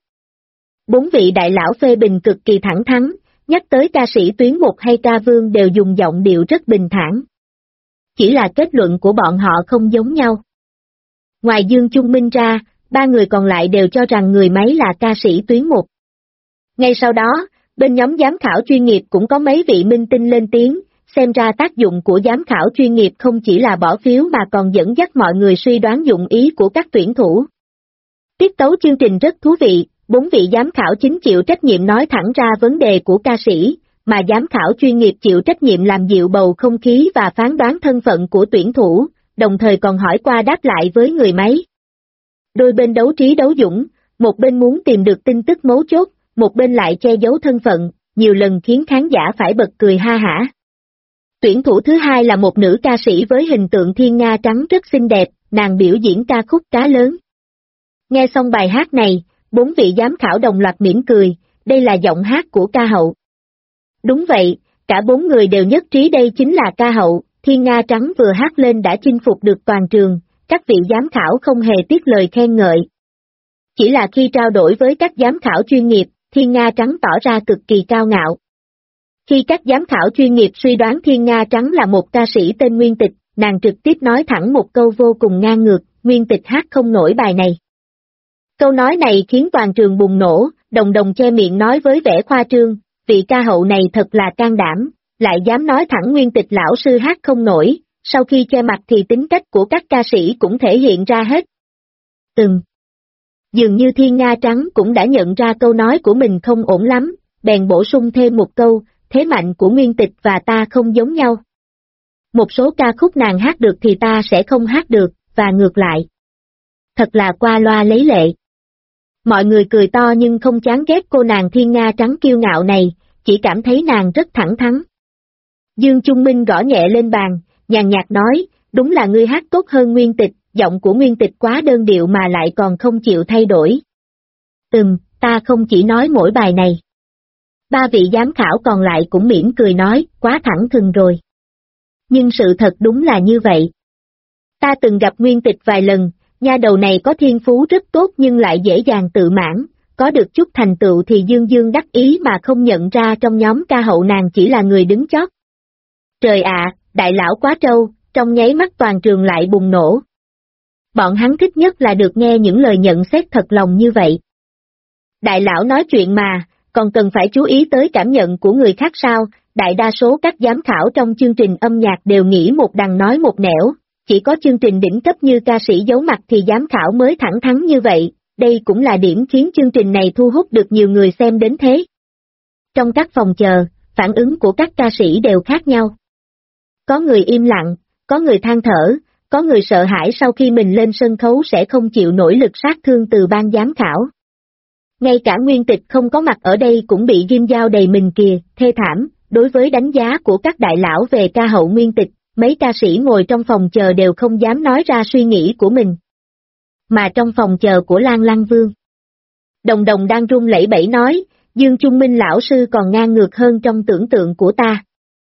4 vị đại lão phê bình cực kỳ thẳng thắn, nhắc tới ca sĩ tuyến một hay ca vương đều dùng giọng điệu rất bình thản. Chỉ là kết luận của bọn họ không giống nhau. Ngoài Dương Trung Minh ra, 3 người còn lại đều cho rằng người máy là ca sĩ tuyến một. Ngay sau đó, bên nhóm giám khảo chuyên nghiệp cũng có mấy vị minh tinh lên tiếng, xem ra tác dụng của giám khảo chuyên nghiệp không chỉ là bỏ phiếu mà còn dẫn dắt mọi người suy đoán dụng ý của các tuyển thủ. Tiết tấu chương trình rất thú vị, 4 vị giám khảo chính chịu trách nhiệm nói thẳng ra vấn đề của ca sĩ, mà giám khảo chuyên nghiệp chịu trách nhiệm làm dịu bầu không khí và phán đoán thân phận của tuyển thủ, đồng thời còn hỏi qua đáp lại với người máy. Đôi bên đấu trí đấu dũng, một bên muốn tìm được tin tức mấu chốt, một bên lại che giấu thân phận, nhiều lần khiến khán giả phải bật cười ha hả. Tuyển thủ thứ hai là một nữ ca sĩ với hình tượng thiên nga trắng rất xinh đẹp, nàng biểu diễn ca khúc Cá Lớn. Nghe xong bài hát này, 4 vị giám khảo đồng loạt mỉm cười, đây là giọng hát của ca hậu. Đúng vậy, cả 4 người đều nhất trí đây chính là ca hậu, thiên nga trắng vừa hát lên đã chinh phục được toàn trường, các vị giám khảo không hề tiếc lời khen ngợi. Chỉ là khi trao đổi với các giám khảo chuyên nghiệp, thiên nga trắng tỏ ra cực kỳ cao ngạo. Khi các giám khảo chuyên nghiệp suy đoán thiên nga trắng là một ca sĩ tên Nguyên Tịch, nàng trực tiếp nói thẳng một câu vô cùng ngang ngược, Nguyên Tịch hát không nổi bài này. Câu nói này khiến toàn trường bùng nổ, đồng đồng che miệng nói với vẻ khoa trương, vị ca hậu này thật là can đảm, lại dám nói thẳng Nguyên Tịch lão sư hát không nổi, sau khi che mặt thì tính cách của các ca sĩ cũng thể hiện ra hết. Dường như thiên nga trắng cũng đã nhận ra câu nói của mình không ổn lắm, bèn bổ sung thêm một câu, thế mạnh của Nguyên Tịch và ta không giống nhau. Một số ca khúc nàng hát được thì ta sẽ không hát được, và ngược lại. Thật là qua loa lấy lệ. Mọi người cười to nhưng không chán ghét cô nàng thiên nga trắng kiêu ngạo này, chỉ cảm thấy nàng rất thẳng thắn. Dương Trung Minh gõ nhẹ lên bàn, nhàn nhạt nói, đúng là ngươi hát tốt hơn Nguyên Tịch, giọng của Nguyên Tịch quá đơn điệu mà lại còn không chịu thay đổi. Ta không chỉ nói mỗi bài này. 3 vị giám khảo còn lại cũng mỉm cười nói, quá thẳng thừng rồi. Nhưng sự thật đúng là như vậy. Ta từng gặp Nguyên Tịch vài lần, nha đầu này có thiên phú rất tốt nhưng lại dễ dàng tự mãn, có được chút thành tựu thì dương dương đắc ý mà không nhận ra trong nhóm ca hậu nàng chỉ là người đứng chót. Trời ạ, đại lão quá trâu, trong nháy mắt toàn trường lại bùng nổ. Bọn hắn thích nhất là được nghe những lời nhận xét thật lòng như vậy. Đại lão nói chuyện mà, còn cần phải chú ý tới cảm nhận của người khác sao, đại đa số các giám khảo trong chương trình âm nhạc đều nghĩ một đằng nói một nẻo, chỉ có chương trình đỉnh cấp như ca sĩ giấu mặt thì giám khảo mới thẳng thắn như vậy, đây cũng là điểm khiến chương trình này thu hút được nhiều người xem đến thế. Trong các phòng chờ, phản ứng của các ca sĩ đều khác nhau. Có người im lặng, có người than thở, có người sợ hãi sau khi mình lên sân khấu sẽ không chịu nổi lực sát thương từ ban giám khảo. Ngay cả Nguyên Tịch không có mặt ở đây cũng bị ghim dao đầy mình kìa, thê thảm, đối với đánh giá của các đại lão về ca hậu Nguyên Tịch, mấy ca sĩ ngồi trong phòng chờ đều không dám nói ra suy nghĩ của mình. Mà trong phòng chờ của Lan Lăng Vương, Đồng Đồng đang run lẩy bẩy nói, Dương Trung Minh lão sư còn ngang ngược hơn trong tưởng tượng của ta.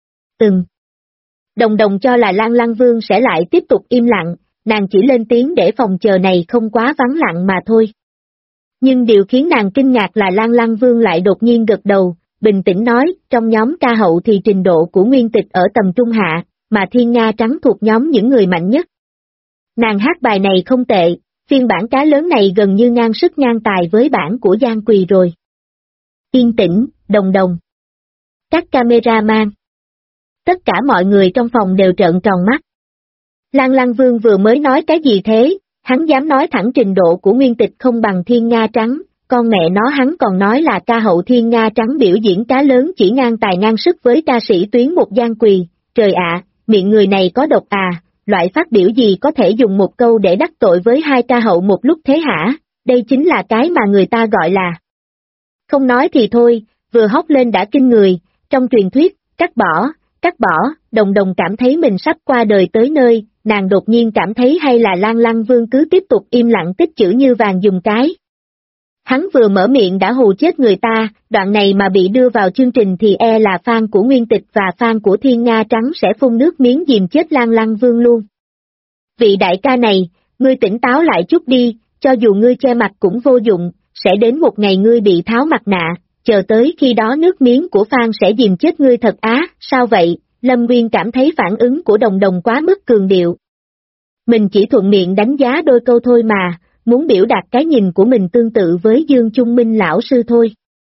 Đồng Đồng cho là Lan Lăng Vương sẽ lại tiếp tục im lặng, nàng chỉ lên tiếng để phòng chờ này không quá vắng lặng mà thôi. Nhưng điều khiến nàng kinh ngạc là Lan Lăng Vương lại đột nhiên gật đầu, bình tĩnh nói, trong nhóm ca hậu thì trình độ của Nguyên Tịch ở tầm trung hạ, mà Thiên Nga Trắng thuộc nhóm những người mạnh nhất. Nàng hát bài này không tệ, phiên bản cá lớn này gần như ngang sức ngang tài với bản của Giang Quỳ rồi. Yên tĩnh, Đồng Đồng. Các cameraman. Tất cả mọi người trong phòng đều trợn tròn mắt. Lan Lăng Vương vừa mới nói cái gì thế, hắn dám nói thẳng trình độ của Nguyên Tịch không bằng Thiên Nga Trắng, con mẹ nó hắn còn nói là ca hậu Thiên Nga Trắng biểu diễn cá lớn chỉ ngang tài ngang sức với ca sĩ Tuyến Một Giang Quỳ, trời ạ, miệng người này có độc à, loại phát biểu gì có thể dùng một câu để đắc tội với hai ca hậu một lúc thế hả, đây chính là cái mà người ta gọi là. Không nói thì thôi, vừa hóc lên đã kinh người, trong truyền thuyết, cắt bỏ, Đồng Đồng cảm thấy mình sắp qua đời tới nơi, nàng đột nhiên cảm thấy hay là Lan Lăng Vương cứ tiếp tục im lặng tích chữ như vàng dùng cái. Hắn vừa mở miệng đã hù chết người ta, đoạn này mà bị đưa vào chương trình thì e là fan của Nguyên Tịch và fan của Thiên Nga Trắng sẽ phun nước miếng dìm chết Lan Lăng Vương luôn. Vị đại ca này, ngươi tỉnh táo lại chút đi, cho dù ngươi che mặt cũng vô dụng, sẽ đến một ngày ngươi bị tháo mặt nạ, chờ tới khi đó nước miếng của fan sẽ dìm chết ngươi thật á, sao vậy? Lâm Nguyên cảm thấy phản ứng của Đồng Đồng quá mức cường điệu. Mình chỉ thuận miệng đánh giá đôi câu thôi mà, muốn biểu đạt cái nhìn của mình tương tự với Dương Trung Minh lão sư thôi.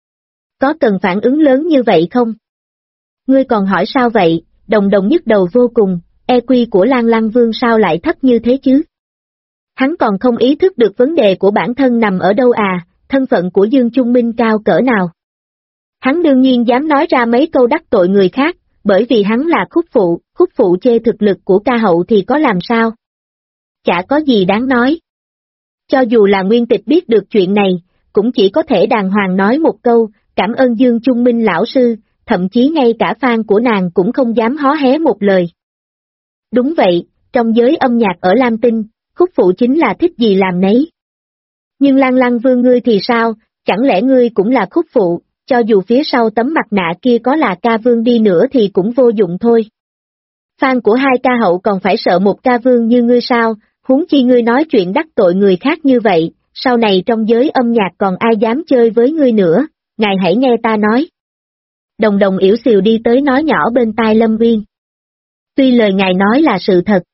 Có cần phản ứng lớn như vậy không? Ngươi còn hỏi sao vậy? Đồng Đồng nhức đầu vô cùng, EQ của Lan Lăng Vương sao lại thấp như thế chứ? Hắn còn không ý thức được vấn đề của bản thân nằm ở đâu à, thân phận của Dương Trung Minh cao cỡ nào. Hắn đương nhiên dám nói ra mấy câu đắc tội người khác, bởi vì hắn là khúc phụ chê thực lực của ca hậu thì có làm sao? Chả có gì đáng nói. Cho dù là Nguyên Tịch biết được chuyện này, cũng chỉ có thể đàng hoàng nói một câu, cảm ơn Dương Trung Minh lão sư, thậm chí ngay cả fan của nàng cũng không dám hó hé một lời. Đúng vậy, trong giới âm nhạc ở Lam Tinh, khúc phụ chính là thích gì làm nấy. Nhưng Lan Lăng Vương ngươi thì sao, chẳng lẽ ngươi cũng là khúc phụ, cho dù phía sau tấm mặt nạ kia có là ca vương đi nữa thì cũng vô dụng thôi. Fan của hai ca hậu còn phải sợ một ca vương như ngươi sao, huống chi ngươi nói chuyện đắc tội người khác như vậy, sau này trong giới âm nhạc còn ai dám chơi với ngươi nữa, ngài hãy nghe ta nói. Đồng Đồng yểu xìu đi tới nói nhỏ bên tai Lâm Nguyên. Tuy lời ngài nói là sự thật.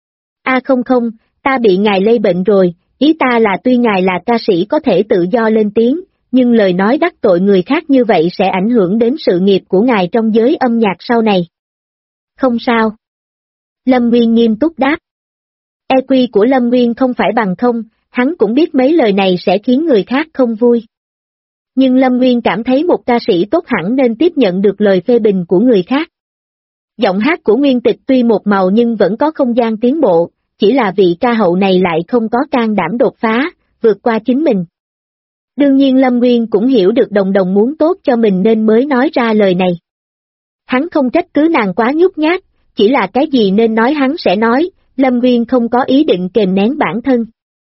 Không, ta bị ngài lây bệnh rồi, ý ta là tuy ngài là ca sĩ có thể tự do lên tiếng, nhưng lời nói đắc tội người khác như vậy sẽ ảnh hưởng đến sự nghiệp của ngài trong giới âm nhạc sau này. Không sao. Lâm Nguyên nghiêm túc đáp. EQ của Lâm Nguyên không phải bằng không, hắn cũng biết mấy lời này sẽ khiến người khác không vui. Nhưng Lâm Nguyên cảm thấy một ca sĩ tốt hẳn nên tiếp nhận được lời phê bình của người khác. Giọng hát của Nguyên Tịch tuy một màu nhưng vẫn có không gian tiến bộ, chỉ là vị ca hậu này lại không có can đảm đột phá, vượt qua chính mình. Đương nhiên Lâm Nguyên cũng hiểu được Đồng Đồng muốn tốt cho mình nên mới nói ra lời này. Hắn không trách cứ nàng quá nhút nhát, chỉ là cái gì nên nói hắn sẽ nói, Lâm Nguyên không có ý định kềm nén bản thân.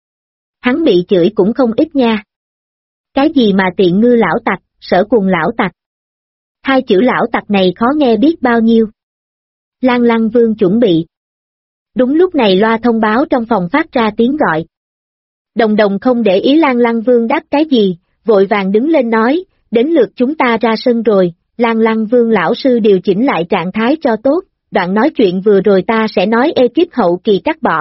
Hắn bị chửi cũng không ít nha. Cái gì mà tiện ngư lão tặc, sở quần lão tặc. Hai chữ lão tặc này khó nghe biết bao nhiêu. Lan Lăng Vương chuẩn bị. Đúng lúc này loa thông báo trong phòng phát ra tiếng gọi. Đồng Đồng không để ý Lan Lăng Vương đáp cái gì, vội vàng đứng lên nói, đến lượt chúng ta ra sân rồi, Lan Lăng Vương lão sư điều chỉnh lại trạng thái cho tốt, đoạn nói chuyện vừa rồi ta sẽ nói ekip hậu kỳ cắt bỏ.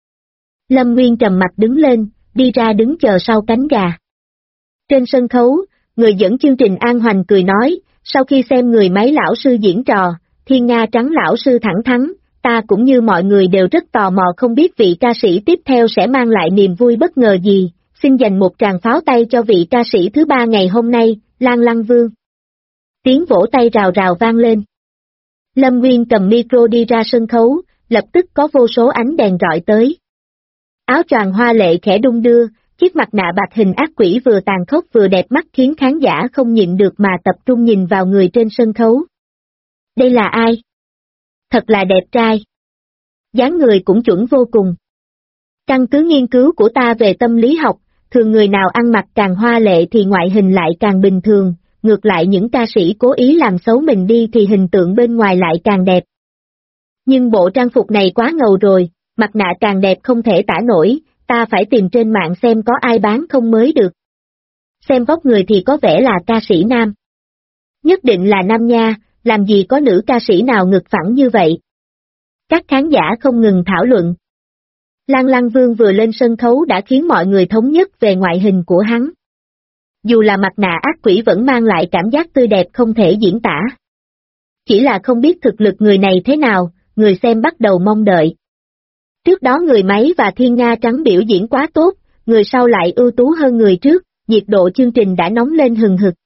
Lâm Nguyên trầm mặt đứng lên, đi ra đứng chờ sau cánh gà. Trên sân khấu, người dẫn chương trình An Hoành cười nói, sau khi xem người máy lão sư diễn trò, Thiên Nga Trắng lão sư thẳng thắn, ta cũng như mọi người đều rất tò mò không biết vị ca sĩ tiếp theo sẽ mang lại niềm vui bất ngờ gì, xin dành một tràng pháo tay cho vị ca sĩ thứ ba ngày hôm nay, Lan Lăng Vương. Tiếng vỗ tay rào rào vang lên. Lâm Nguyên cầm micro đi ra sân khấu, lập tức có vô số ánh đèn rọi tới. Áo choàng hoa lệ khẽ đung đưa, chiếc mặt nạ bạc hình ác quỷ vừa tàn khốc vừa đẹp mắt khiến khán giả không nhịn được mà tập trung nhìn vào người trên sân khấu. Đây là ai? Thật là đẹp trai. Dáng người cũng chuẩn vô cùng. Căn cứ nghiên cứu của ta về tâm lý học, thường người nào ăn mặc càng hoa lệ thì ngoại hình lại càng bình thường, ngược lại những ca sĩ cố ý làm xấu mình đi thì hình tượng bên ngoài lại càng đẹp. Nhưng bộ trang phục này quá ngầu rồi, mặt nạ càng đẹp không thể tả nổi, ta phải tìm trên mạng xem có ai bán không mới được. Xem vóc người thì có vẻ là ca sĩ nam. Nhất định là nam nha, làm gì có nữ ca sĩ nào ngực phẳng như vậy. Các khán giả không ngừng thảo luận. Lan Lăng Vương vừa lên sân khấu đã khiến mọi người thống nhất về ngoại hình của hắn. Dù là mặt nạ ác quỷ vẫn mang lại cảm giác tươi đẹp không thể diễn tả. Chỉ là không biết thực lực người này thế nào, người xem bắt đầu mong đợi. Trước đó người máy và Thiên Nga Trắng biểu diễn quá tốt, người sau lại ưu tú hơn người trước, nhiệt độ chương trình đã nóng lên hừng hực.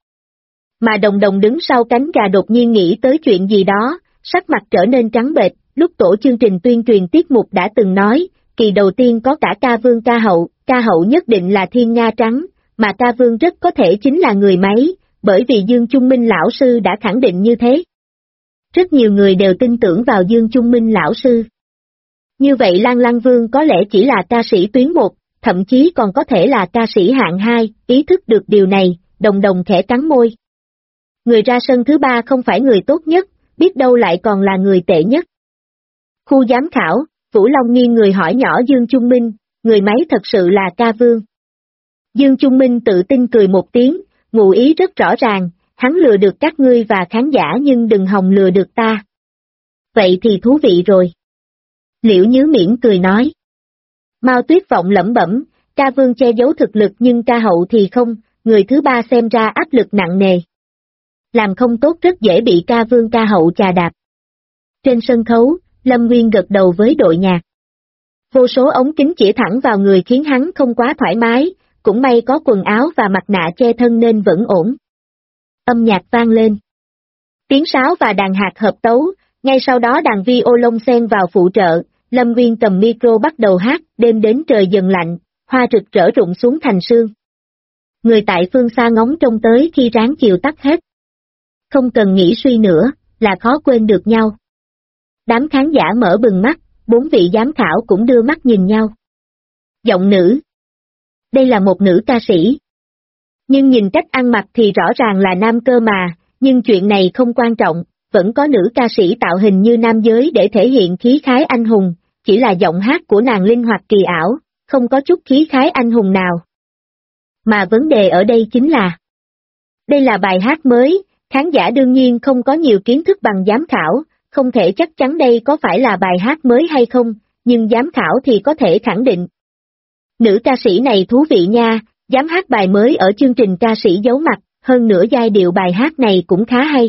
Mà Đồng Đồng đứng sau cánh gà đột nhiên nghĩ tới chuyện gì đó, sắc mặt trở nên trắng bệch, lúc tổ chương trình tuyên truyền tiết mục đã từng nói, kỳ đầu tiên có cả ca vương ca hậu nhất định là Thiên Nga Trắng, mà ca vương rất có thể chính là người máy, bởi vì Dương Trung Minh lão sư đã khẳng định như thế. Rất nhiều người đều tin tưởng vào Dương Trung Minh lão sư. Như vậy Lan Lăng Vương có lẽ chỉ là ca sĩ tuyến 1, thậm chí còn có thể là ca sĩ hạng 2, ý thức được điều này, Đồng Đồng khẽ cắn môi. Người ra sân thứ 3 không phải người tốt nhất, biết đâu lại còn là người tệ nhất. Khu giám khảo, Vũ Long nghiêng người hỏi nhỏ Dương Trung Minh, người máy thật sự là ca vương. Dương Trung Minh tự tin cười một tiếng, ngụ ý rất rõ ràng, hắn lừa được các ngươi và khán giả nhưng đừng hòng lừa được ta. Vậy thì thú vị rồi. Liễu Nhứ Miễn cười nói. Mao Tuyết Vọng lẩm bẩm, ca vương che giấu thực lực nhưng ca hậu thì không, người thứ 3 xem ra áp lực nặng nề. Làm không tốt rất dễ bị ca vương ca hậu chà đạp. Trên sân khấu, Lâm Nguyên gật đầu với đội nhạc. Vô số ống kính chỉ thẳng vào người khiến hắn không quá thoải mái, cũng may có quần áo và mặt nạ che thân nên vẫn ổn. Âm nhạc vang lên. Tiếng sáo và đàn hạt hợp tấu, ngay sau đó đàn vi ô lông xen vào phụ trợ, Lâm Nguyên cầm micro bắt đầu hát, đêm đến trời dần lạnh, hoa rực rỡ rụng xuống thành sương. Người tại phương xa ngóng trông tới khi ráng chiều tắt hết. Không cần nghĩ suy nữa, là khó quên được nhau. Đám khán giả mở bừng mắt, 4 vị giám khảo cũng đưa mắt nhìn nhau. Giọng nữ. Đây là một nữ ca sĩ. Nhưng nhìn cách ăn mặc thì rõ ràng là nam cơ mà, nhưng chuyện này không quan trọng, vẫn có nữ ca sĩ tạo hình như nam giới để thể hiện khí khái anh hùng, chỉ là giọng hát của nàng linh hoạt kỳ ảo, không có chút khí khái anh hùng nào. Mà vấn đề ở đây chính là, đây là bài hát mới, khán giả đương nhiên không có nhiều kiến thức bằng giám khảo, không thể chắc chắn đây có phải là bài hát mới hay không, nhưng giám khảo thì có thể khẳng định. Nữ ca sĩ này thú vị nha, dám hát bài mới ở chương trình ca sĩ giấu mặt, hơn nữa giai điệu bài hát này cũng khá hay.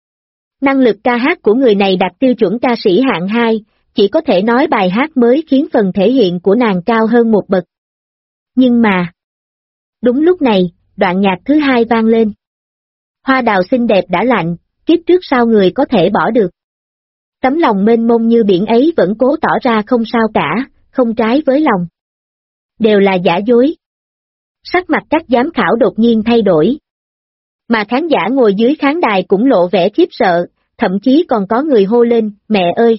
Năng lực ca hát của người này đạt tiêu chuẩn ca sĩ hạng 2, chỉ có thể nói bài hát mới khiến phần thể hiện của nàng cao hơn một bậc. Nhưng mà, đúng lúc này, đoạn nhạc thứ 2 vang lên. Hoa đào xinh đẹp đã lạnh, kiếp trước sao người có thể bỏ được. Tấm lòng mênh mông như biển ấy vẫn cố tỏ ra không sao cả, không trái với lòng. Đều là giả dối. Sắc mặt các giám khảo đột nhiên thay đổi. Mà khán giả ngồi dưới khán đài cũng lộ vẻ khiếp sợ, thậm chí còn có người hô lên, mẹ ơi!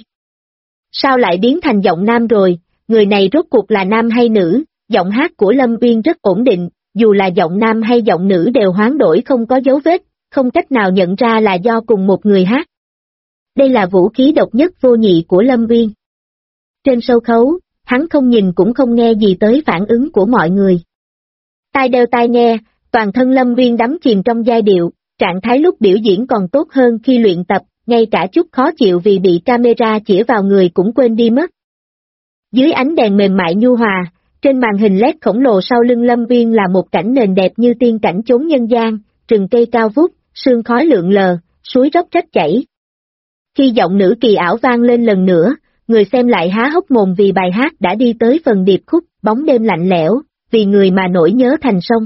Sao lại biến thành giọng nam rồi, người này rốt cuộc là nam hay nữ, giọng hát của Lâm Uyên rất ổn định, dù là giọng nam hay giọng nữ đều hoán đổi không có dấu vết, không cách nào nhận ra là do cùng một người hát. Đây là vũ khí độc nhất vô nhị của Lâm Uyên. Trên sân khấu, hắn không nhìn cũng không nghe gì tới phản ứng của mọi người. Tai đeo tai nghe, toàn thân Lâm Uyên đắm chìm trong giai điệu, trạng thái lúc biểu diễn còn tốt hơn khi luyện tập, ngay cả chút khó chịu vì bị camera chĩa vào người cũng quên đi mất. Dưới ánh đèn mềm mại nhu hòa, trên màn hình LED khổng lồ sau lưng Lâm Uyên là một cảnh nền đẹp như tiên cảnh chốn nhân gian, rừng cây cao vút, sương khói lượn lờ, suối róc rách chảy. Khi giọng nữ kỳ ảo vang lên lần nữa, người xem lại há hốc mồm vì bài hát đã đi tới phần điệp khúc, bóng đêm lạnh lẽo, vì người mà nỗi nhớ thành sông.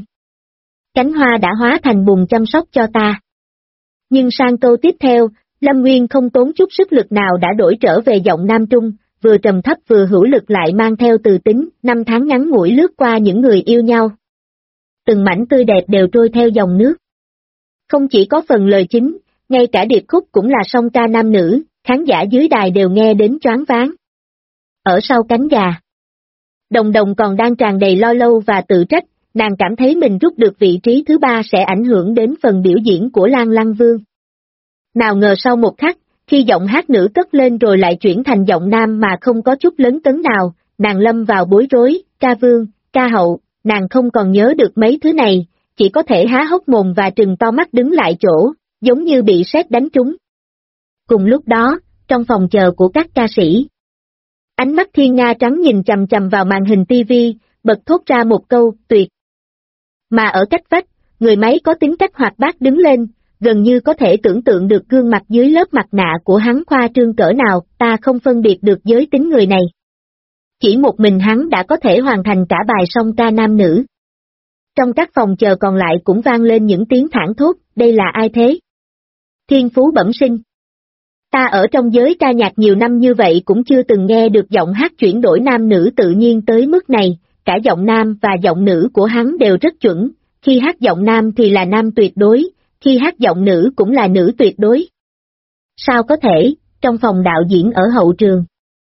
Cánh hoa đã hóa thành bùn chăm sóc cho ta. Nhưng sang câu tiếp theo, Lâm Nguyên không tốn chút sức lực nào đã đổi trở về giọng nam trung, vừa trầm thấp vừa hữu lực lại mang theo từ tính, 5 tháng ngắn ngủi lướt qua những người yêu nhau. Từng mảnh tươi đẹp đều trôi theo dòng nước. Không chỉ có phần lời chính, ngay cả điệp khúc cũng là song ca nam nữ, khán giả dưới đài đều nghe đến choáng váng. Ở sau cánh gà, Đồng Đồng còn đang tràn đầy lo âu và tự trách, nàng cảm thấy mình rút được vị trí thứ 3 sẽ ảnh hưởng đến phần biểu diễn của Lan Lăng Vương. Nào ngờ sau một khắc, khi giọng hát nữ cất lên rồi lại chuyển thành giọng nam mà không có chút lấn cấn nào, nàng lâm vào bối rối, ca vương, ca hậu, nàng không còn nhớ được mấy thứ này, chỉ có thể há hốc mồm và trừng to mắt đứng lại chỗ, giống như bị sét đánh trúng. Cùng lúc đó, trong phòng chờ của các ca sĩ, Ánh mắt Thiên Nga trắng nhìn chằm chằm vào màn hình tivi, bật thốt ra một câu, tuyệt. Mà ở cách vách, người máy có tính cách hoạt bát đứng lên, gần như có thể tưởng tượng được gương mặt dưới lớp mặt nạ của hắn khoa trương cỡ nào, ta không phân biệt được giới tính người này. Chỉ một mình hắn đã có thể hoàn thành cả bài song ca nam nữ. Trong các phòng chờ còn lại cũng vang lên những tiếng thảng thốt, đây là ai thế? Thiên phú bẩm sinh. Ta ở trong giới ca nhạc nhiều năm như vậy cũng chưa từng nghe được giọng hát chuyển đổi nam nữ tự nhiên tới mức này, cả giọng nam và giọng nữ của hắn đều rất chuẩn, khi hát giọng nam thì là nam tuyệt đối, khi hát giọng nữ cũng là nữ tuyệt đối. Sao có thể, trong phòng đạo diễn ở hậu trường.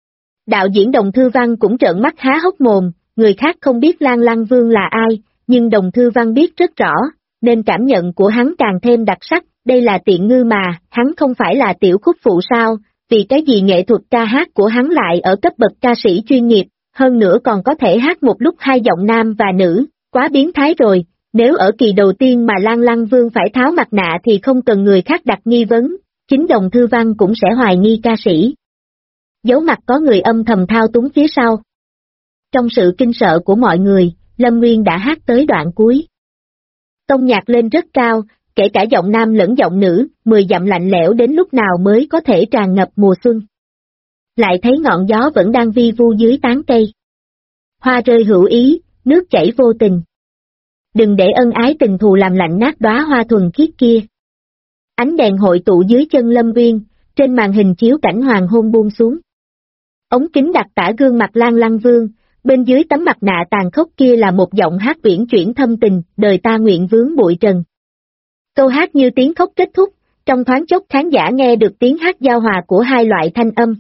Đạo diễn Đồng Thư Văn cũng trợn mắt há hốc mồm, người khác không biết Lan Lăng Vương là ai, nhưng Đồng Thư Văn biết rất rõ, nên cảm nhận của hắn càng thêm đặc sắc, đây là tiện ngư mà, hắn không phải là tiểu khúc phụ sao, vì cái gì nghệ thuật ca hát của hắn lại ở cấp bậc ca sĩ chuyên nghiệp, hơn nữa còn có thể hát một lúc hai giọng nam và nữ, quá biến thái rồi, nếu ở kỳ đầu tiên mà Lan Lăng Vương phải tháo mặt nạ thì không cần người khác đặt nghi vấn, chính Đồng Thư Văn cũng sẽ hoài nghi ca sĩ. Giấu mặt có người âm thầm thao túng phía sau. Trong sự kinh sợ của mọi người, Lâm Nguyên đã hát tới đoạn cuối. Tông nhạc lên rất cao, kể cả giọng nam lẫn giọng nữ, 10 dặm lạnh lẽo đến lúc nào mới có thể tràn ngập mùa xuân. Lại thấy ngọn gió vẫn đang vi vu dưới tán cây. Hoa rơi hữu ý, nước chảy vô tình. Đừng để ân ái tình thù làm lạnh nát đóa hoa thuần khiết kia. Ánh đèn hội tụ dưới chân Lâm Nguyên, trên màn hình chiếu cảnh hoàng hôn buông xuống. Ống kính đặt tả gương mặt Lan Lăng Vương, bên dưới tấm mặt nạ tàn khốc kia là một giọng hát uyển chuyển thâm tình, đời ta nguyện vướng bụi trần. Câu hát như tiếng khóc kết thúc, trong thoáng chốc khán giả nghe được tiếng hát giao hòa của hai loại thanh âm.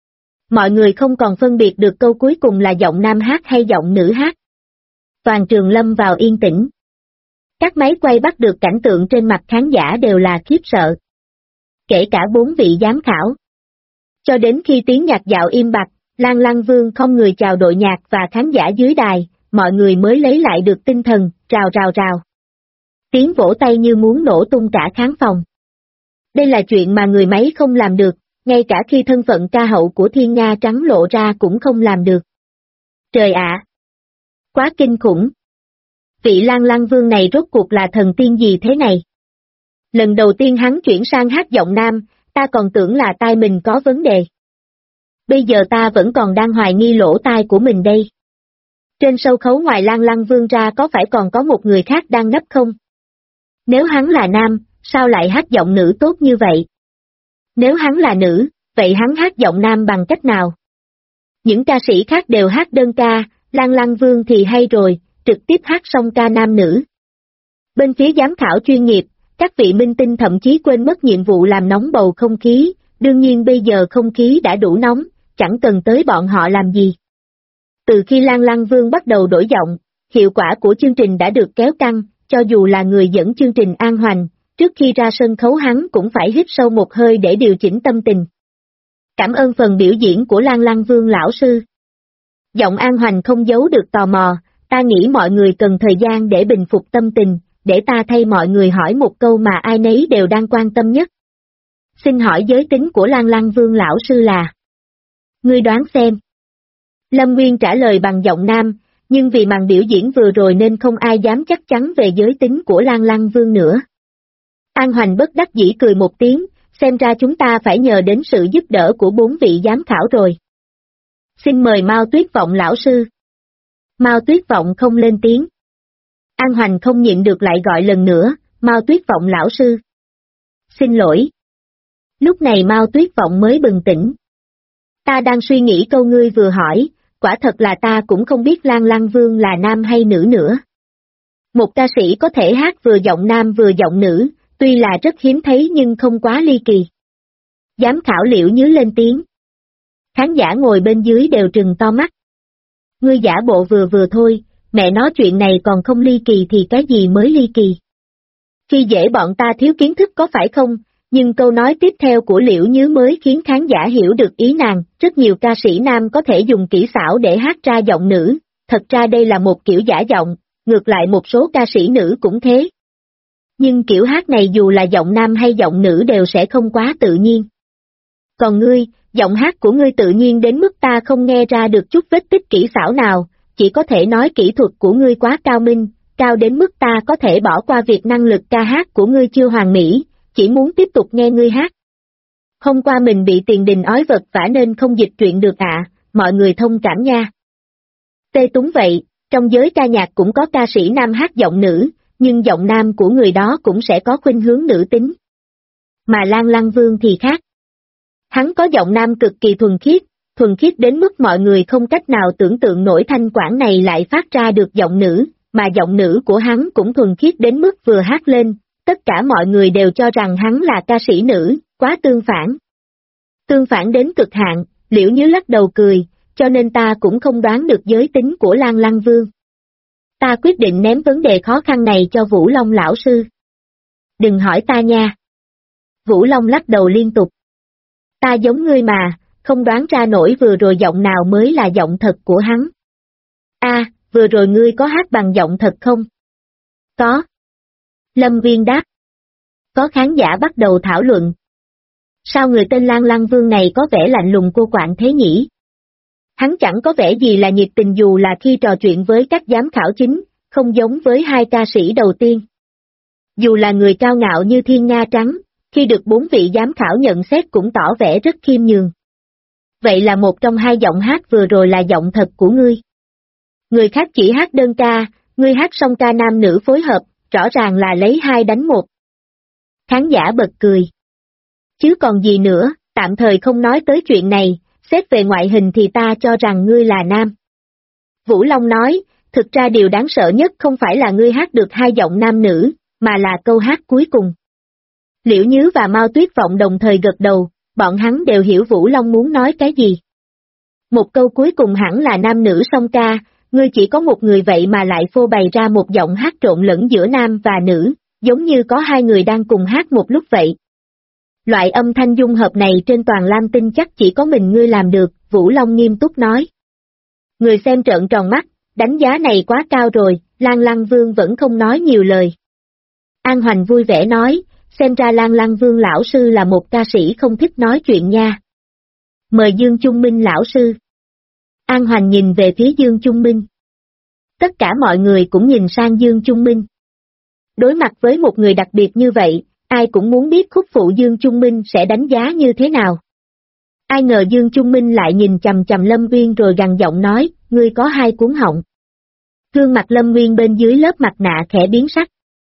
Mọi người không còn phân biệt được câu cuối cùng là giọng nam hát hay giọng nữ hát. Toàn trường lâm vào yên tĩnh. Các máy quay bắt được cảnh tượng trên mặt khán giả đều là khiếp sợ. Kể cả 4 vị giám khảo. Cho đến khi tiếng nhạc dạo im bặt, Lan Lăng Vương không người chào đội nhạc và khán giả dưới đài, mọi người mới lấy lại được tinh thần, rào rào rào. Tiếng vỗ tay như muốn nổ tung cả khán phòng. Đây là chuyện mà người máy không làm được, ngay cả khi thân phận ca hậu của Thiên Nga trắng lộ ra cũng không làm được. Trời ạ! Quá kinh khủng! Vị Lan Lăng Vương này rốt cuộc là thần tiên gì thế này? Lần đầu tiên hắn chuyển sang hát giọng nam, ta còn tưởng là tai mình có vấn đề. Bây giờ ta vẫn còn đang hoài nghi lỗ tai của mình đây. Trên sân khấu ngoài Lan Lăng Vương ra có phải còn có một người khác đang nấp không? Nếu hắn là nam, sao lại hát giọng nữ tốt như vậy? Nếu hắn là nữ, vậy hắn hát giọng nam bằng cách nào? Những ca sĩ khác đều hát đơn ca, Lan Lăng Vương thì hay rồi, trực tiếp hát song ca nam nữ. Bên phía giám khảo chuyên nghiệp, các vị minh tinh thậm chí quên mất nhiệm vụ làm nóng bầu không khí, đương nhiên bây giờ không khí đã đủ nóng, chẳng cần tới bọn họ làm gì. Từ khi Lan Lăng Vương bắt đầu đổi giọng, hiệu quả của chương trình đã được kéo căng, cho dù là người dẫn chương trình An Hoành, trước khi ra sân khấu hắn cũng phải hít sâu một hơi để điều chỉnh tâm tình. Cảm ơn phần biểu diễn của Lan Lăng Vương lão sư. Giọng An Hoành không giấu được tò mò, ta nghĩ mọi người cần thời gian để bình phục tâm tình, để ta thay mọi người hỏi một câu mà ai nấy đều đang quan tâm nhất. Xin hỏi giới tính của Lan Lăng Vương lão sư là? Ngươi đoán xem. Lâm Nguyên trả lời bằng giọng nam, nhưng vì màn biểu diễn vừa rồi nên không ai dám chắc chắn về giới tính của Lan Lăng Vương nữa. An Hoành bất đắc dĩ cười một tiếng, xem ra chúng ta phải nhờ đến sự giúp đỡ của 4 vị giám khảo rồi. Xin mời Mao Tuyết Vọng lão sư. Mao Tuyết Vọng không lên tiếng. An Hoành không nhịn được lại gọi lần nữa, Mao Tuyết Vọng lão sư. Xin lỗi. Lúc này Mao Tuyết Vọng mới bừng tỉnh. Ta đang suy nghĩ câu ngươi vừa hỏi, quả thật là ta cũng không biết Lan Lăng Vương là nam hay nữ nữa. Một ca sĩ có thể hát vừa giọng nam vừa giọng nữ, tuy là rất hiếm thấy nhưng không quá ly kỳ. Giám khảo Liễu Nhứ lên tiếng. Khán giả ngồi bên dưới đều trừng to mắt. Ngươi giả bộ vừa vừa thôi, mẹ nói chuyện này còn không ly kỳ thì cái gì mới ly kỳ. Khi dễ bọn ta thiếu kiến thức có phải không, nhưng câu nói tiếp theo của Liễu Nhứ mới khiến khán giả hiểu được ý nàng, rất nhiều ca sĩ nam có thể dùng kỹ xảo để hát ra giọng nữ, thật ra đây là một kiểu giả giọng, ngược lại một số ca sĩ nữ cũng thế. Nhưng kiểu hát này dù là giọng nam hay giọng nữ đều sẽ không quá tự nhiên. Còn ngươi, giọng hát của ngươi tự nhiên đến mức ta không nghe ra được chút vết tích kỹ xảo nào, chỉ có thể nói kỹ thuật của ngươi quá cao minh, cao đến mức ta có thể bỏ qua việc năng lực ca hát của ngươi chưa hoàn mỹ, chỉ muốn tiếp tục nghe ngươi hát. Hôm qua mình bị tiền đình ói vật vã nên không dịch truyện được ạ, mọi người thông cảm nha. Tê Túng vậy, trong giới ca nhạc cũng có ca sĩ nam hát giọng nữ, nhưng giọng nam của người đó cũng sẽ có khuynh hướng nữ tính. Mà Lan Lăng Vương thì khác. Hắn có giọng nam cực kỳ thuần khiết đến mức mọi người không cách nào tưởng tượng nổi thanh quản này lại phát ra được giọng nữ, mà giọng nữ của hắn cũng thuần khiết đến mức vừa hát lên, tất cả mọi người đều cho rằng hắn là ca sĩ nữ, quá tương phản. Tương phản đến cực hạn, Liễu Nhứ lắc đầu cười, cho nên ta cũng không đoán được giới tính của Lan Lăng Vương. Ta quyết định ném vấn đề khó khăn này cho Vũ Long lão sư. Đừng hỏi ta nha. Vũ Long lắc đầu liên tục. Ta giống ngươi mà, không đoán ra nổi vừa rồi giọng nào mới là giọng thật của hắn. Vừa rồi ngươi có hát bằng giọng thật không? Có. Lâm Viên đáp. Có khán giả bắt đầu thảo luận. Sao người tên Lan Lăng Vương này có vẻ lạnh lùng cô quạnh thế nhỉ? Hắn chẳng có vẻ gì là nhiệt tình dù là khi trò chuyện với các giám khảo chính, không giống với hai ca sĩ đầu tiên. Dù là người cao ngạo như Thiên Nga Trắng, khi được 4 vị giám khảo nhận xét cũng tỏ vẻ rất khiêm nhường. Vậy là một trong hai giọng hát vừa rồi là giọng thật của ngươi. Người khác chỉ hát đơn ca, ngươi hát song ca nam nữ phối hợp, rõ ràng là lấy 2 đánh 1. Khán giả bật cười. Chứ còn gì nữa, tạm thời không nói tới chuyện này, xét về ngoại hình thì ta cho rằng ngươi là nam. Vũ Long nói, thực ra điều đáng sợ nhất không phải là ngươi hát được 2 giọng nam nữ, mà là câu hát cuối cùng. Liễu Nhứ và Mao Tuyết Vọng đồng thời gật đầu, bọn hắn đều hiểu Vũ Long muốn nói cái gì. Một câu cuối cùng hẳn là nam nữ song ca, ngươi chỉ có một người vậy mà lại phô bày ra một giọng hát trộn lẫn giữa nam và nữ, giống như có 2 người đang cùng hát một lúc vậy. Loại âm thanh dung hợp này trên toàn Lam Tinh chắc chỉ có mình ngươi làm được, Vũ Long nghiêm túc nói. Người xem trợn tròn mắt, đánh giá này quá cao rồi, Lan Lăng Vương vẫn không nói nhiều lời. An Hoành vui vẻ nói, xem ra Lan Lăng Vương lão sư là một ca sĩ không thích nói chuyện nha. Mời Dương Trung Minh lão sư. An Hoành nhìn về phía Dương Trung Minh. Tất cả mọi người cũng nhìn sang Dương Trung Minh. Đối mặt với một người đặc biệt như vậy, ai cũng muốn biết khúc phụ Dương Trung Minh sẽ đánh giá như thế nào. Ai ngờ Dương Trung Minh lại nhìn chằm chằm Lâm Nguyên rồi gằn giọng nói, ngươi có 2 cuốn họng. Gương mặt Lâm Nguyên bên dưới lớp mặt nạ khẽ biến sắc.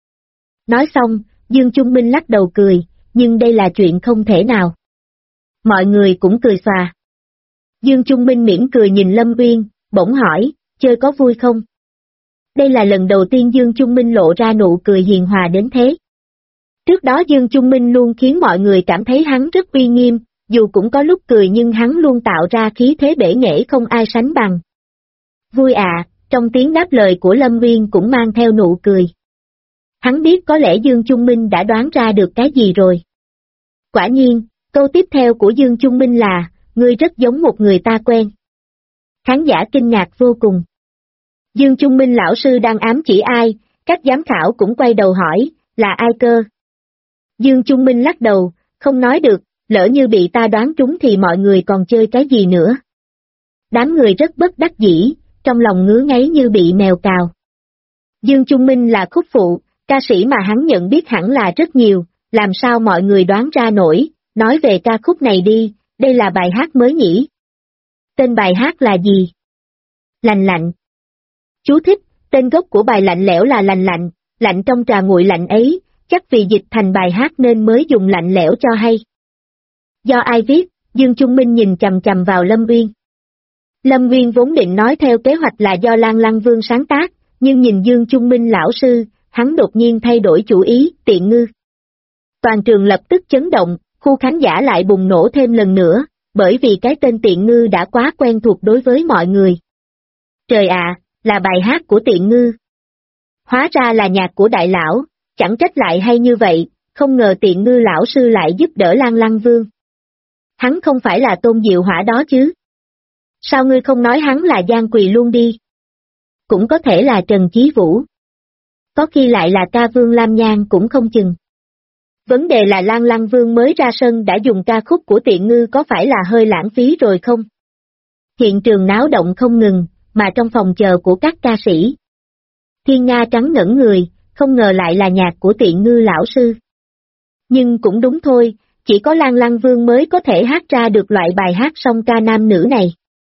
Nói xong, Dương Trung Minh lắc đầu cười, nhưng đây là chuyện không thể nào. Mọi người cũng cười xòa. Dương Trung Minh mỉm cười nhìn Lâm Nguyên, bỗng hỏi, chơi có vui không? Đây là lần đầu tiên Dương Trung Minh lộ ra nụ cười hiền hòa đến thế. Trước đó Dương Trung Minh luôn khiến mọi người cảm thấy hắn rất uy nghiêm, dù cũng có lúc cười nhưng hắn luôn tạo ra khí thế bể nghệ không ai sánh bằng. Vui à, trong tiếng đáp lời của Lâm Nguyên cũng mang theo nụ cười. Hắn biết có lẽ Dương Trung Minh đã đoán ra được cái gì rồi. Quả nhiên, câu tiếp theo của Dương Trung Minh là, ngươi rất giống một người ta quen. Khán giả kinh ngạc vô cùng. Dương Trung Minh lão sư đang ám chỉ ai, các giám khảo cũng quay đầu hỏi, là ai cơ? Dương Trung Minh lắc đầu, không nói được, lỡ như bị ta đoán trúng thì mọi người còn chơi cái gì nữa. Đám người rất bất đắc dĩ, trong lòng ngứa ngáy như bị mèo cào. Dương Trung Minh là khúc phụ, ca sĩ mà hắn nhận biết hẳn là rất nhiều, làm sao mọi người đoán ra nổi, nói về ca khúc này đi, đây là bài hát mới nhỉ? Tên bài hát là gì? Lành lạnh. Chú thích, tên gốc của bài lạnh lẽo là lành lạnh, lạnh trong trà nguội lạnh ấy, chắc vì dịch thành bài hát nên mới dùng lạnh lẽo cho hay. Do ai viết, Dương Trung Minh nhìn chằm chằm vào Lâm Nguyên. Lâm Nguyên vốn định nói theo kế hoạch là do Lan Lăng Vương sáng tác, nhưng nhìn Dương Trung Minh lão sư, hắn đột nhiên thay đổi chủ ý, tiện ngư. Toàn trường lập tức chấn động, khu khán giả lại bùng nổ thêm lần nữa, bởi vì cái tên tiện ngư đã quá quen thuộc đối với mọi người. Trời ạ, là bài hát của tiện ngư. Hóa ra là nhạc của đại lão, chẳng trách lại hay như vậy, không ngờ tiện ngư lão sư lại giúp đỡ Lan Lăng Vương. Hắn không phải là Tôn Diệu Hỏa đó chứ? Sao ngươi không nói hắn là Giang Quỳ luôn đi? Cũng có thể là Trần Chí Vũ. Có khi lại là ca Vương Lam Nhan cũng không chừng. Vấn đề là Lan Lăng Vương mới ra sân đã dùng ca khúc của Tiện Ngư có phải là hơi lãng phí rồi không? Hiện trường náo động không ngừng, mà trong phòng chờ của các ca sĩ. Thiên Nga trắng ngẩn người, không ngờ lại là nhạc của Tiện Ngư lão sư. Nhưng cũng đúng thôi, chỉ có Lan Lăng Vương mới có thể hát ra được loại bài hát song ca nam nữ này.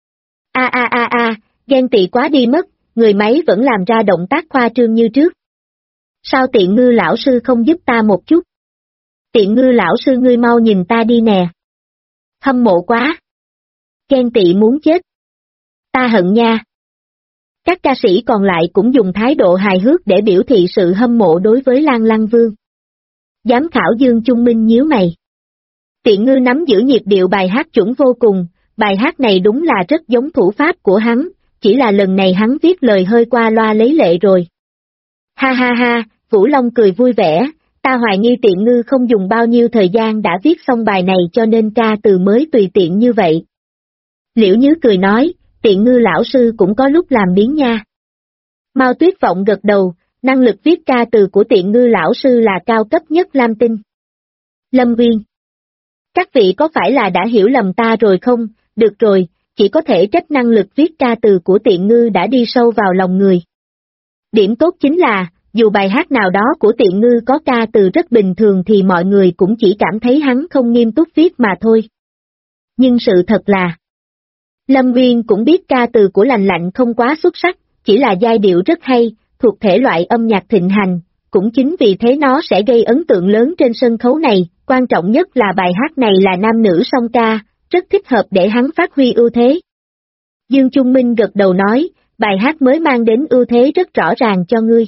Ghen tị quá đi mất, người máy vẫn làm ra động tác khoa trương như trước. Sao Tiện Ngư lão sư không giúp ta một chút? Tiện Ngư lão sư ngươi mau nhìn ta đi nè. Hâm mộ quá. Ghen tị muốn chết. Ta hận nha. Các ca sĩ còn lại cũng dùng thái độ hài hước để biểu thị sự hâm mộ đối với Lan Lăng Vương. Giám khảo Dương Trung Minh nhíu mày. Tiện Ngư nắm giữ nhịp điệu bài hát chuẩn vô cùng, bài hát này đúng là rất giống thủ pháp của hắn, chỉ là lần này hắn viết lời hơi qua loa lấy lệ rồi. Ha ha ha, Vũ Long cười vui vẻ, ta hoài nghi Tiện Ngư không dùng bao nhiêu thời gian đã viết xong bài này cho nên ca từ mới tùy tiện như vậy. Liễu Nhứ cười nói, Tiện Ngư lão sư cũng có lúc làm biếng nha. Mao Tuyết Vọng gật đầu, năng lực viết ca từ của Tiện Ngư lão sư là cao cấp nhất Lam Tinh. Lâm Nguyên. Các vị có phải là đã hiểu lầm ta rồi không? Được rồi, chỉ có thể trách năng lực viết ca từ của Tiện Ngư đã đi sâu vào lòng người. Điểm tốt chính là, dù bài hát nào đó của Tiện Ngư có ca từ rất bình thường thì mọi người cũng chỉ cảm thấy hắn không nghiêm túc viết mà thôi. Nhưng sự thật là, Lâm Nguyên cũng biết ca từ của Lành Lạnh không quá xuất sắc, chỉ là giai điệu rất hay, thuộc thể loại âm nhạc thịnh hành, cũng chính vì thế nó sẽ gây ấn tượng lớn trên sân khấu này, quan trọng nhất là bài hát này là nam nữ song ca, rất thích hợp để hắn phát huy ưu thế. Dương Trung Minh gật đầu nói, bài hát mới mang đến ưu thế rất rõ ràng cho ngươi.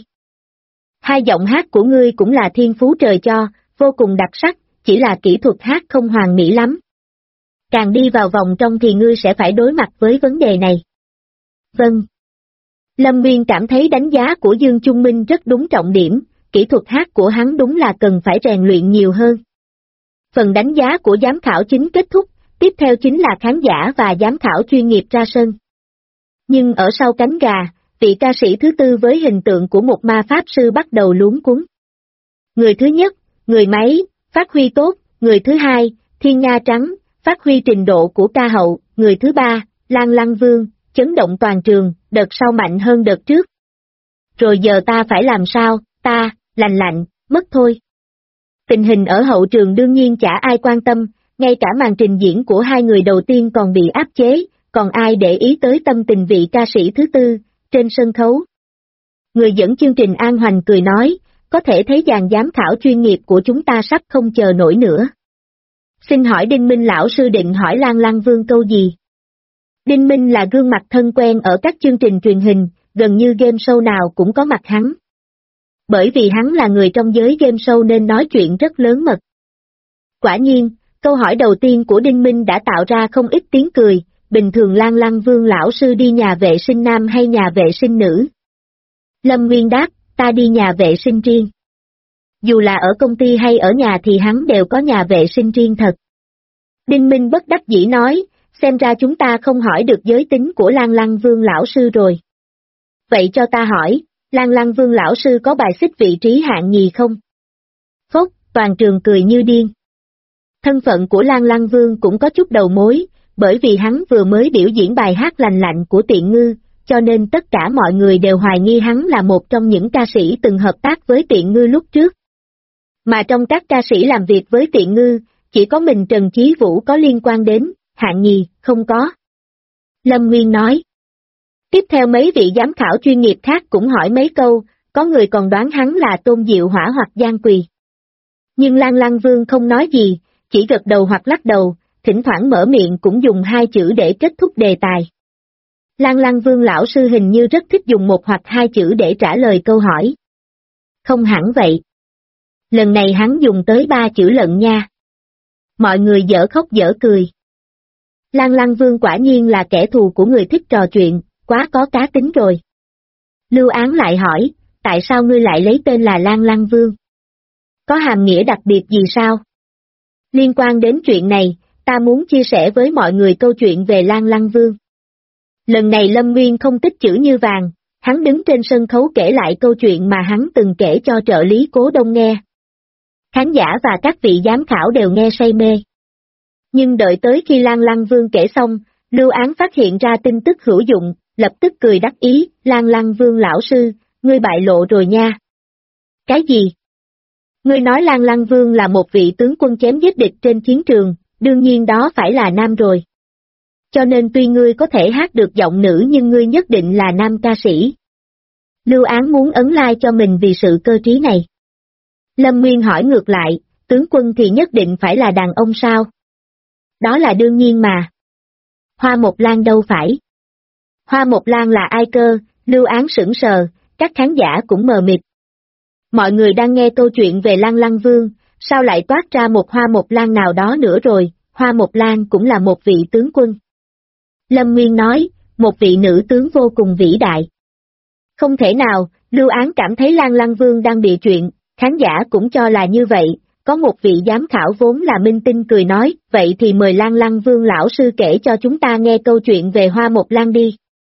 Hai giọng hát của ngươi cũng là thiên phú trời cho, vô cùng đặc sắc, chỉ là kỹ thuật hát không hoàn mỹ lắm. Càng đi vào vòng trong thì ngươi sẽ phải đối mặt với vấn đề này. Vâng. Lâm Nguyên cảm thấy đánh giá của Dương Trung Minh rất đúng trọng điểm, kỹ thuật hát của hắn đúng là cần phải rèn luyện nhiều hơn. Phần đánh giá của giám khảo chính kết thúc, tiếp theo chính là khán giả và giám khảo chuyên nghiệp ra sân. Nhưng ở sau cánh gà, vị ca sĩ thứ tư với hình tượng của một ma pháp sư bắt đầu luống cuống. Người thứ nhất, người máy, phát huy tốt, người thứ hai, Thiên Nga Trắng, phát huy trình độ của ca hậu, người thứ ba, Lan Lăng Vương, chấn động toàn trường, đợt sau mạnh hơn đợt trước. Rồi giờ ta phải làm sao, ta, Lành Lạnh, mất thôi. Tình hình ở hậu trường đương nhiên chả ai quan tâm, ngay cả màn trình diễn của hai người đầu tiên còn bị áp chế, còn ai để ý tới tâm tình vị ca sĩ thứ tư, trên sân khấu. Người dẫn chương trình An Hoành cười nói, có thể thấy dàn giám khảo chuyên nghiệp của chúng ta sắp không chờ nổi nữa. Xin hỏi Đinh Minh lão sư định hỏi Lan Lăng Vương câu gì? Đinh Minh là gương mặt thân quen ở các chương trình truyền hình, gần như game show nào cũng có mặt hắn. Bởi vì hắn là người trong giới game show nên nói chuyện rất lớn mật. Quả nhiên, câu hỏi đầu tiên của Đinh Minh đã tạo ra không ít tiếng cười, bình thường Lan Lăng Vương lão sư đi nhà vệ sinh nam hay nhà vệ sinh nữ? Lâm Nguyên đáp, ta đi nhà vệ sinh riêng. Dù là ở công ty hay ở nhà thì hắn đều có nhà vệ sinh riêng thật. Đinh Minh bất đắc dĩ nói, xem ra chúng ta không hỏi được giới tính của Lan Lăng Vương lão sư rồi. Vậy cho ta hỏi, Lan Lăng Vương lão sư có bài xích vị trí hạng nhì không? Phốc, toàn trường cười như điên. Thân phận của Lan Lăng Vương cũng có chút đầu mối, bởi vì hắn vừa mới biểu diễn bài hát Lành Lạnh của Tiện Ngư, cho nên tất cả mọi người đều hoài nghi hắn là một trong những ca sĩ từng hợp tác với Tiện Ngư lúc trước. Mà trong các ca sĩ làm việc với Tiện Ngư, chỉ có mình Trần Chí Vũ có liên quan đến, hạng nhì, không có. Lâm Nguyên nói. Tiếp theo mấy vị giám khảo chuyên nghiệp khác cũng hỏi mấy câu, có người còn đoán hắn là Tôn Diệu Hỏa hoặc Giang Quỳ. Nhưng Lan Lăng Vương không nói gì, chỉ gật đầu hoặc lắc đầu, thỉnh thoảng mở miệng cũng dùng hai chữ để kết thúc đề tài. Lan Lăng Vương lão sư hình như rất thích dùng một hoặc hai chữ để trả lời câu hỏi. Không hẳn vậy. Lần này hắn dùng tới 3 chữ lận nha. Mọi người dở khóc dở cười. Lan Lăng Vương quả nhiên là kẻ thù của người thích trò chuyện, quá có cá tính rồi. Lưu Án lại hỏi, tại sao ngươi lại lấy tên là Lan Lăng Vương? Có hàm nghĩa đặc biệt gì sao? Liên quan đến chuyện này, ta muốn chia sẻ với mọi người câu chuyện về Lan Lăng Vương. Lần này Lâm Nguyên không tích chữ như vàng, hắn đứng trên sân khấu kể lại câu chuyện mà hắn từng kể cho trợ lý Cố Đông nghe. Khán giả và các vị giám khảo đều nghe say mê. Nhưng đợi tới khi Lan Lăng Vương kể xong, Lưu Án phát hiện ra tin tức hữu dụng, lập tức cười đắc ý, Lan Lăng Vương lão sư, ngươi bại lộ rồi nha. Cái gì? Ngươi nói Lan Lăng Vương là một vị tướng quân chém giết địch trên chiến trường, đương nhiên đó phải là nam rồi. Cho nên tuy ngươi có thể hát được giọng nữ nhưng ngươi nhất định là nam ca sĩ. Lưu Án muốn ấn like cho mình vì sự cơ trí này. Lâm Nguyên hỏi ngược lại, tướng quân thì nhất định phải là đàn ông sao? Đó là đương nhiên mà. Hoa Mộc Lan đâu phải. Hoa Mộc Lan là ai cơ? Lưu Án sững sờ, các khán giả cũng mờ mịt. Mọi người đang nghe câu chuyện về Lan Lăng Vương, sao lại toát ra một Hoa Mộc Lan nào đó nữa rồi, Hoa Mộc Lan cũng là một vị tướng quân. Lâm Nguyên nói, một vị nữ tướng vô cùng vĩ đại. Không thể nào, Lưu Án cảm thấy Lan Lăng Vương đang bị chuyện, khán giả cũng cho là như vậy, có một vị giám khảo vốn là minh tinh cười nói, vậy thì mời Lan Lăng Vương lão sư kể cho chúng ta nghe câu chuyện về Hoa Mộc Lan đi.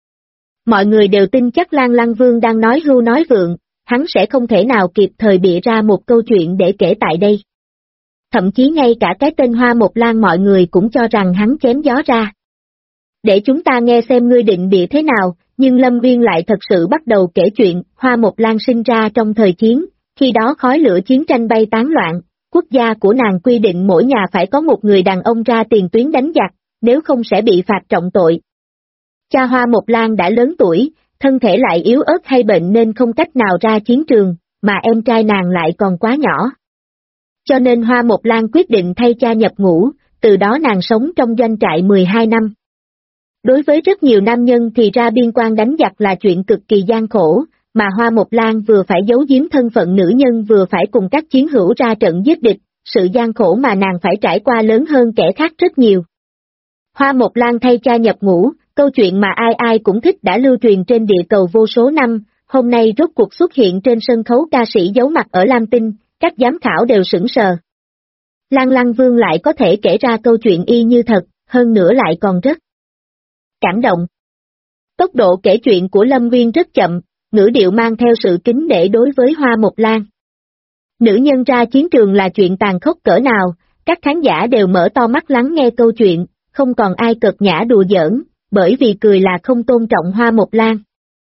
Mọi người đều tin chắc Lan Lăng Vương đang nói hưu nói vượng, hắn sẽ không thể nào kịp thời bịa ra một câu chuyện để kể tại đây. Thậm chí ngay cả cái tên Hoa Mộc Lan mọi người cũng cho rằng hắn chém gió ra. Để chúng ta nghe xem ngươi định bịa thế nào, nhưng Lâm Viên lại thật sự bắt đầu kể chuyện, Hoa Mộc Lan sinh ra trong thời chiến, khi đó khói lửa chiến tranh bay tán loạn, quốc gia của nàng quy định mỗi nhà phải có một người đàn ông ra tiền tuyến đánh giặc, nếu không sẽ bị phạt trọng tội. Cha Hoa Mộc Lan đã lớn tuổi, thân thể lại yếu ớt hay bệnh nên không cách nào ra chiến trường, mà em trai nàng lại còn quá nhỏ. Cho nên Hoa Mộc Lan quyết định thay cha nhập ngũ, từ đó nàng sống trong doanh trại 12 năm. Đối với rất nhiều nam nhân thì ra biên quan đánh giặc là chuyện cực kỳ gian khổ, mà Hoa Mộc Lan vừa phải giấu giếm thân phận nữ nhân vừa phải cùng các chiến hữu ra trận giết địch, sự gian khổ mà nàng phải trải qua lớn hơn kẻ khác rất nhiều. Hoa Mộc Lan thay cha nhập ngũ, câu chuyện mà ai ai cũng thích đã lưu truyền trên địa cầu vô số năm, hôm nay rốt cuộc xuất hiện trên sân khấu ca sĩ giấu mặt ở Lam Tinh, các giám khảo đều sững sờ. Lan Lăng Vương lại có thể kể ra câu chuyện y như thật, hơn nữa lại còn rất cảm động. Tốc độ kể chuyện của Lâm Viên rất chậm, ngữ điệu mang theo sự kính nể đối với Hoa Mộc Lan. Nữ nhân ra chiến trường là chuyện tàn khốc cỡ nào, các khán giả đều mở to mắt lắng nghe câu chuyện, không còn ai cợt nhã đùa giỡn, bởi vì cười là không tôn trọng Hoa Mộc Lan.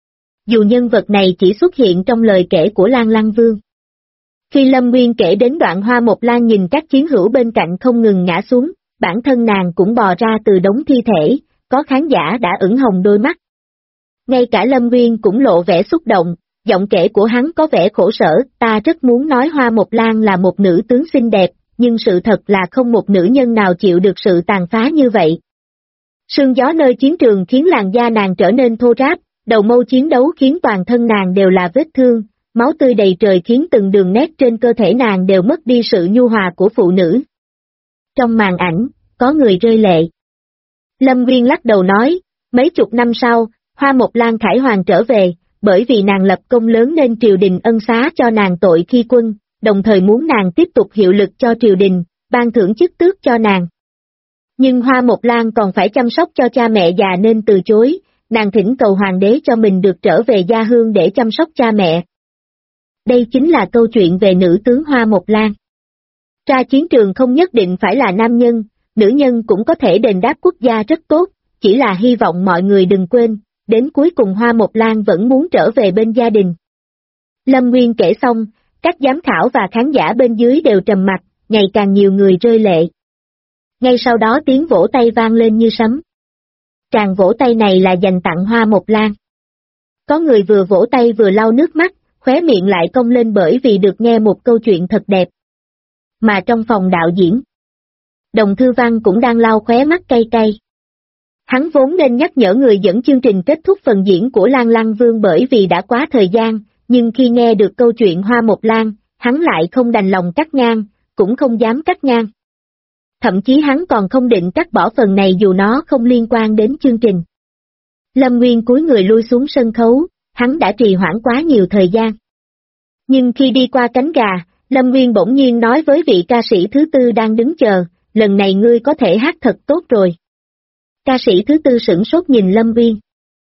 Dù nhân vật này chỉ xuất hiện trong lời kể của Lan Lăng Vương. Khi Lâm Nguyên kể đến đoạn Hoa Mộc Lan nhìn các chiến hữu bên cạnh không ngừng ngã xuống, bản thân nàng cũng bò ra từ đống thi thể, có khán giả đã ửng hồng đôi mắt. Ngay cả Lâm Nguyên cũng lộ vẻ xúc động, giọng kể của hắn có vẻ khổ sở, ta rất muốn nói Hoa Mộc Lan là một nữ tướng xinh đẹp, nhưng sự thật là không một nữ nhân nào chịu được sự tàn phá như vậy. Sương gió nơi chiến trường khiến làn da nàng trở nên thô ráp, đầu mâu chiến đấu khiến toàn thân nàng đều là vết thương, máu tươi đầy trời khiến từng đường nét trên cơ thể nàng đều mất đi sự nhu hòa của phụ nữ. Trong màn ảnh, có người rơi lệ. Lâm Viên lắc đầu nói, mấy chục năm sau, Hoa Mộc Lan khải hoàn trở về, bởi vì nàng lập công lớn nên triều đình ân xá cho nàng tội khi quân, đồng thời muốn nàng tiếp tục hiệu lực cho triều đình, ban thưởng chức tước cho nàng. Nhưng Hoa Mộc Lan còn phải chăm sóc cho cha mẹ già nên từ chối, nàng thỉnh cầu hoàng đế cho mình được trở về gia hương để chăm sóc cha mẹ. Đây chính là câu chuyện về nữ tướng Hoa Mộc Lan. Ra chiến trường không nhất định phải là nam nhân, nữ nhân cũng có thể đền đáp quốc gia rất tốt, chỉ là hy vọng mọi người đừng quên, đến cuối cùng Hoa Mộc Lan vẫn muốn trở về bên gia đình. Lâm Nguyên kể xong, các giám khảo và khán giả bên dưới đều trầm mặc, ngày càng nhiều người rơi lệ. Ngay sau đó tiếng vỗ tay vang lên như sấm. Tràng vỗ tay này là dành tặng Hoa Mộc Lan. Có người vừa vỗ tay vừa lau nước mắt, khóe miệng lại cong lên bởi vì được nghe một câu chuyện thật đẹp. Mà trong phòng đạo diễn, Đồng Thư Văn cũng đang lau khóe mắt cay cay. Hắn vốn nên nhắc nhở người dẫn chương trình kết thúc phần diễn của Lan Lăng Vương bởi vì đã quá thời gian, nhưng khi nghe được câu chuyện Hoa Mộc Lan, hắn lại không đành lòng cắt ngang, cũng không dám cắt ngang. Thậm chí hắn còn không định cắt bỏ phần này dù nó không liên quan đến chương trình. Lâm Nguyên cúi người lui xuống sân khấu, hắn đã trì hoãn quá nhiều thời gian. Nhưng khi đi qua cánh gà, Lâm Nguyên bỗng nhiên nói với vị ca sĩ thứ tư đang đứng chờ, lần này ngươi có thể hát thật tốt rồi. Ca sĩ thứ tư sửng sốt nhìn Lâm Nguyên.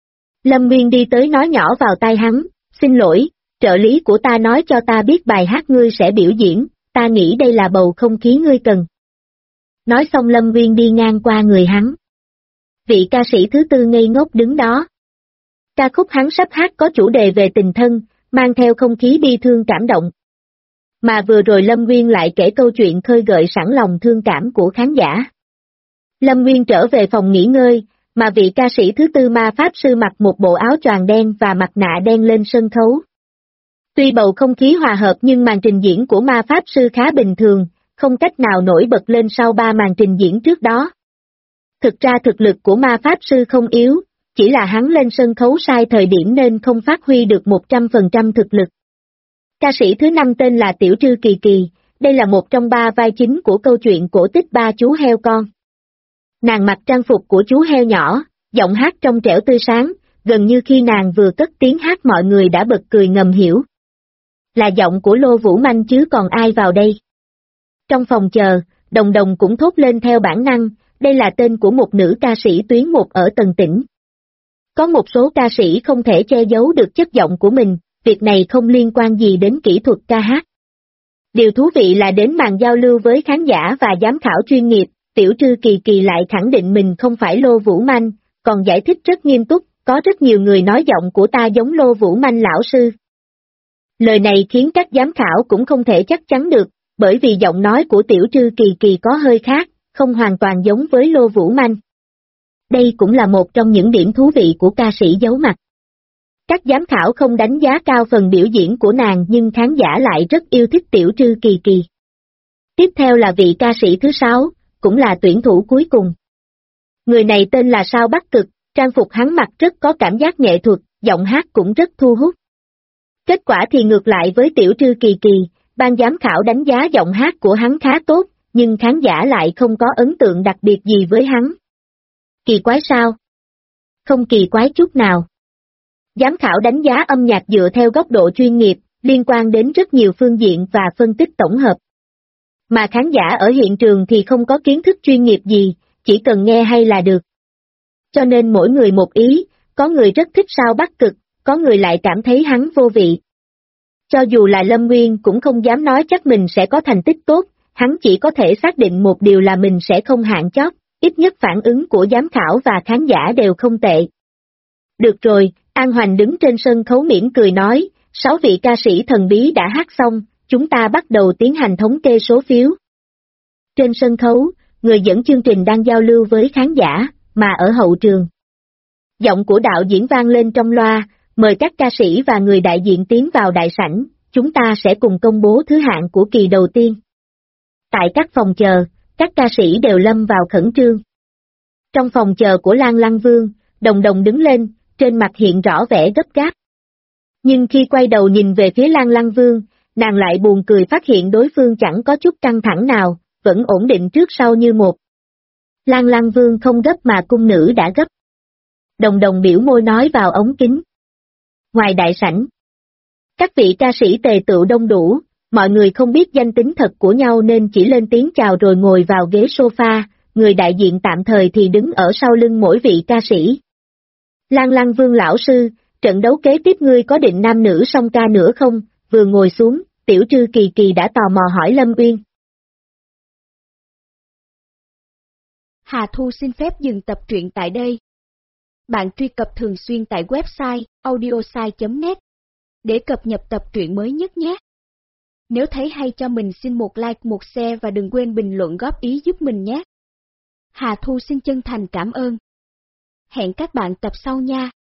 Lâm Nguyên đi tới nói nhỏ vào tai hắn, xin lỗi, trợ lý của ta nói cho ta biết bài hát ngươi sẽ biểu diễn, ta nghĩ đây là bầu không khí ngươi cần. Nói xong Lâm Nguyên đi ngang qua người hắn. Vị ca sĩ thứ tư ngây ngốc đứng đó. Ca khúc hắn sắp hát có chủ đề về tình thân, mang theo không khí bi thương cảm động. Mà vừa rồi Lâm Nguyên lại kể câu chuyện khơi gợi sẵn lòng thương cảm của khán giả. Lâm Nguyên trở về phòng nghỉ ngơi, mà vị ca sĩ thứ tư ma pháp sư mặc một bộ áo choàng đen và mặt nạ đen lên sân khấu. Tuy bầu không khí hòa hợp nhưng màn trình diễn của ma pháp sư khá bình thường, không cách nào nổi bật lên sau 3 màn trình diễn trước đó. Thực ra thực lực của ma pháp sư không yếu, chỉ là hắn lên sân khấu sai thời điểm nên không phát huy được 100% thực lực. Ca sĩ thứ 5 tên là Tiểu Trư Kỳ Kỳ, đây là một trong 3 vai chính của câu chuyện cổ tích Ba Chú Heo Con. Nàng mặc trang phục của chú heo nhỏ, giọng hát trong trẻo tươi sáng, gần như khi nàng vừa cất tiếng hát mọi người đã bật cười ngầm hiểu. Là giọng của Lô Vũ Manh chứ còn ai vào đây. Trong phòng chờ, Đồng Đồng cũng thốt lên theo bản năng, đây là tên của một nữ ca sĩ tuyến 1 ở Tần Tỉnh. Có một số ca sĩ không thể che giấu được chất giọng của mình, việc này không liên quan gì đến kỹ thuật ca hát. Điều thú vị là đến màn giao lưu với khán giả và giám khảo chuyên nghiệp, Tiểu Trư Kỳ Kỳ lại khẳng định mình không phải Lô Vũ Manh, còn giải thích rất nghiêm túc, có rất nhiều người nói giọng của ta giống Lô Vũ Manh lão sư. Lời này khiến các giám khảo cũng không thể chắc chắn được, bởi vì giọng nói của Tiểu Trư Kỳ Kỳ có hơi khác, không hoàn toàn giống với Lô Vũ Manh. Đây cũng là một trong những điểm thú vị của ca sĩ giấu mặt. Các giám khảo không đánh giá cao phần biểu diễn của nàng nhưng khán giả lại rất yêu thích Tiểu Trư Kỳ Kỳ. Tiếp theo là vị ca sĩ thứ 6, cũng là tuyển thủ cuối cùng. Người này tên là Sao Bắc Cực, trang phục hắn mặc rất có cảm giác nghệ thuật, giọng hát cũng rất thu hút. Kết quả thì ngược lại với Tiểu Trư Kỳ Kỳ, ban giám khảo đánh giá giọng hát của hắn khá tốt, nhưng khán giả lại không có ấn tượng đặc biệt gì với hắn. Kỳ quái sao? Không kỳ quái chút nào. Giám khảo đánh giá âm nhạc dựa theo góc độ chuyên nghiệp, liên quan đến rất nhiều phương diện và phân tích tổng hợp. Mà khán giả ở hiện trường thì không có kiến thức chuyên nghiệp gì, chỉ cần nghe hay là được. Cho nên mỗi người một ý, có người rất thích Sao Bắc Cực, có người lại cảm thấy hắn vô vị. Cho dù là Lâm Nguyên cũng không dám nói chắc mình sẽ có thành tích tốt, hắn chỉ có thể xác định một điều là mình sẽ không hạng chót, ít nhất phản ứng của giám khảo và khán giả đều không tệ. Được rồi, An Hoành đứng trên sân khấu mỉm cười nói, 6 vị ca sĩ thần bí đã hát xong, chúng ta bắt đầu tiến hành thống kê số phiếu. Trên sân khấu, người dẫn chương trình đang giao lưu với khán giả, mà ở hậu trường. Giọng của đạo diễn vang lên trong loa, mời các ca sĩ và người đại diện tiến vào đại sảnh, chúng ta sẽ cùng công bố thứ hạng của kỳ đầu tiên. Tại các phòng chờ, các ca sĩ đều lâm vào khẩn trương. Trong phòng chờ của Lan Lăng Vương, Đồng Đồng đứng lên, trên mặt hiện rõ vẻ gấp gáp. Nhưng khi quay đầu nhìn về phía Lan Lăng Vương, nàng lại buồn cười phát hiện đối phương chẳng có chút căng thẳng nào, vẫn ổn định trước sau như một. Lan Lăng Vương không gấp mà cung nữ đã gấp. Đồng Đồng biểu môi nói vào ống kính. Ngoài đại sảnh, các vị ca sĩ tề tựu đông đủ, mọi người không biết danh tính thật của nhau nên chỉ lên tiếng chào rồi ngồi vào ghế sofa, người đại diện tạm thời thì đứng ở sau lưng mỗi vị ca sĩ. Lan Lăng Vương lão sư, trận đấu kế tiếp ngươi có định nam nữ song ca nữa không? Vừa ngồi xuống, Tiểu Trư Kỳ Kỳ đã tò mò hỏi Lâm Uyên. Hà Thu xin phép dừng tập truyện tại đây. Bạn truy cập thường xuyên tại website audiosai.net để cập nhật tập truyện mới nhất nhé. Nếu thấy hay cho mình xin một like, một share và đừng quên bình luận góp ý giúp mình nhé. Hà Thu xin chân thành cảm ơn. Hẹn các bạn tập sau nha.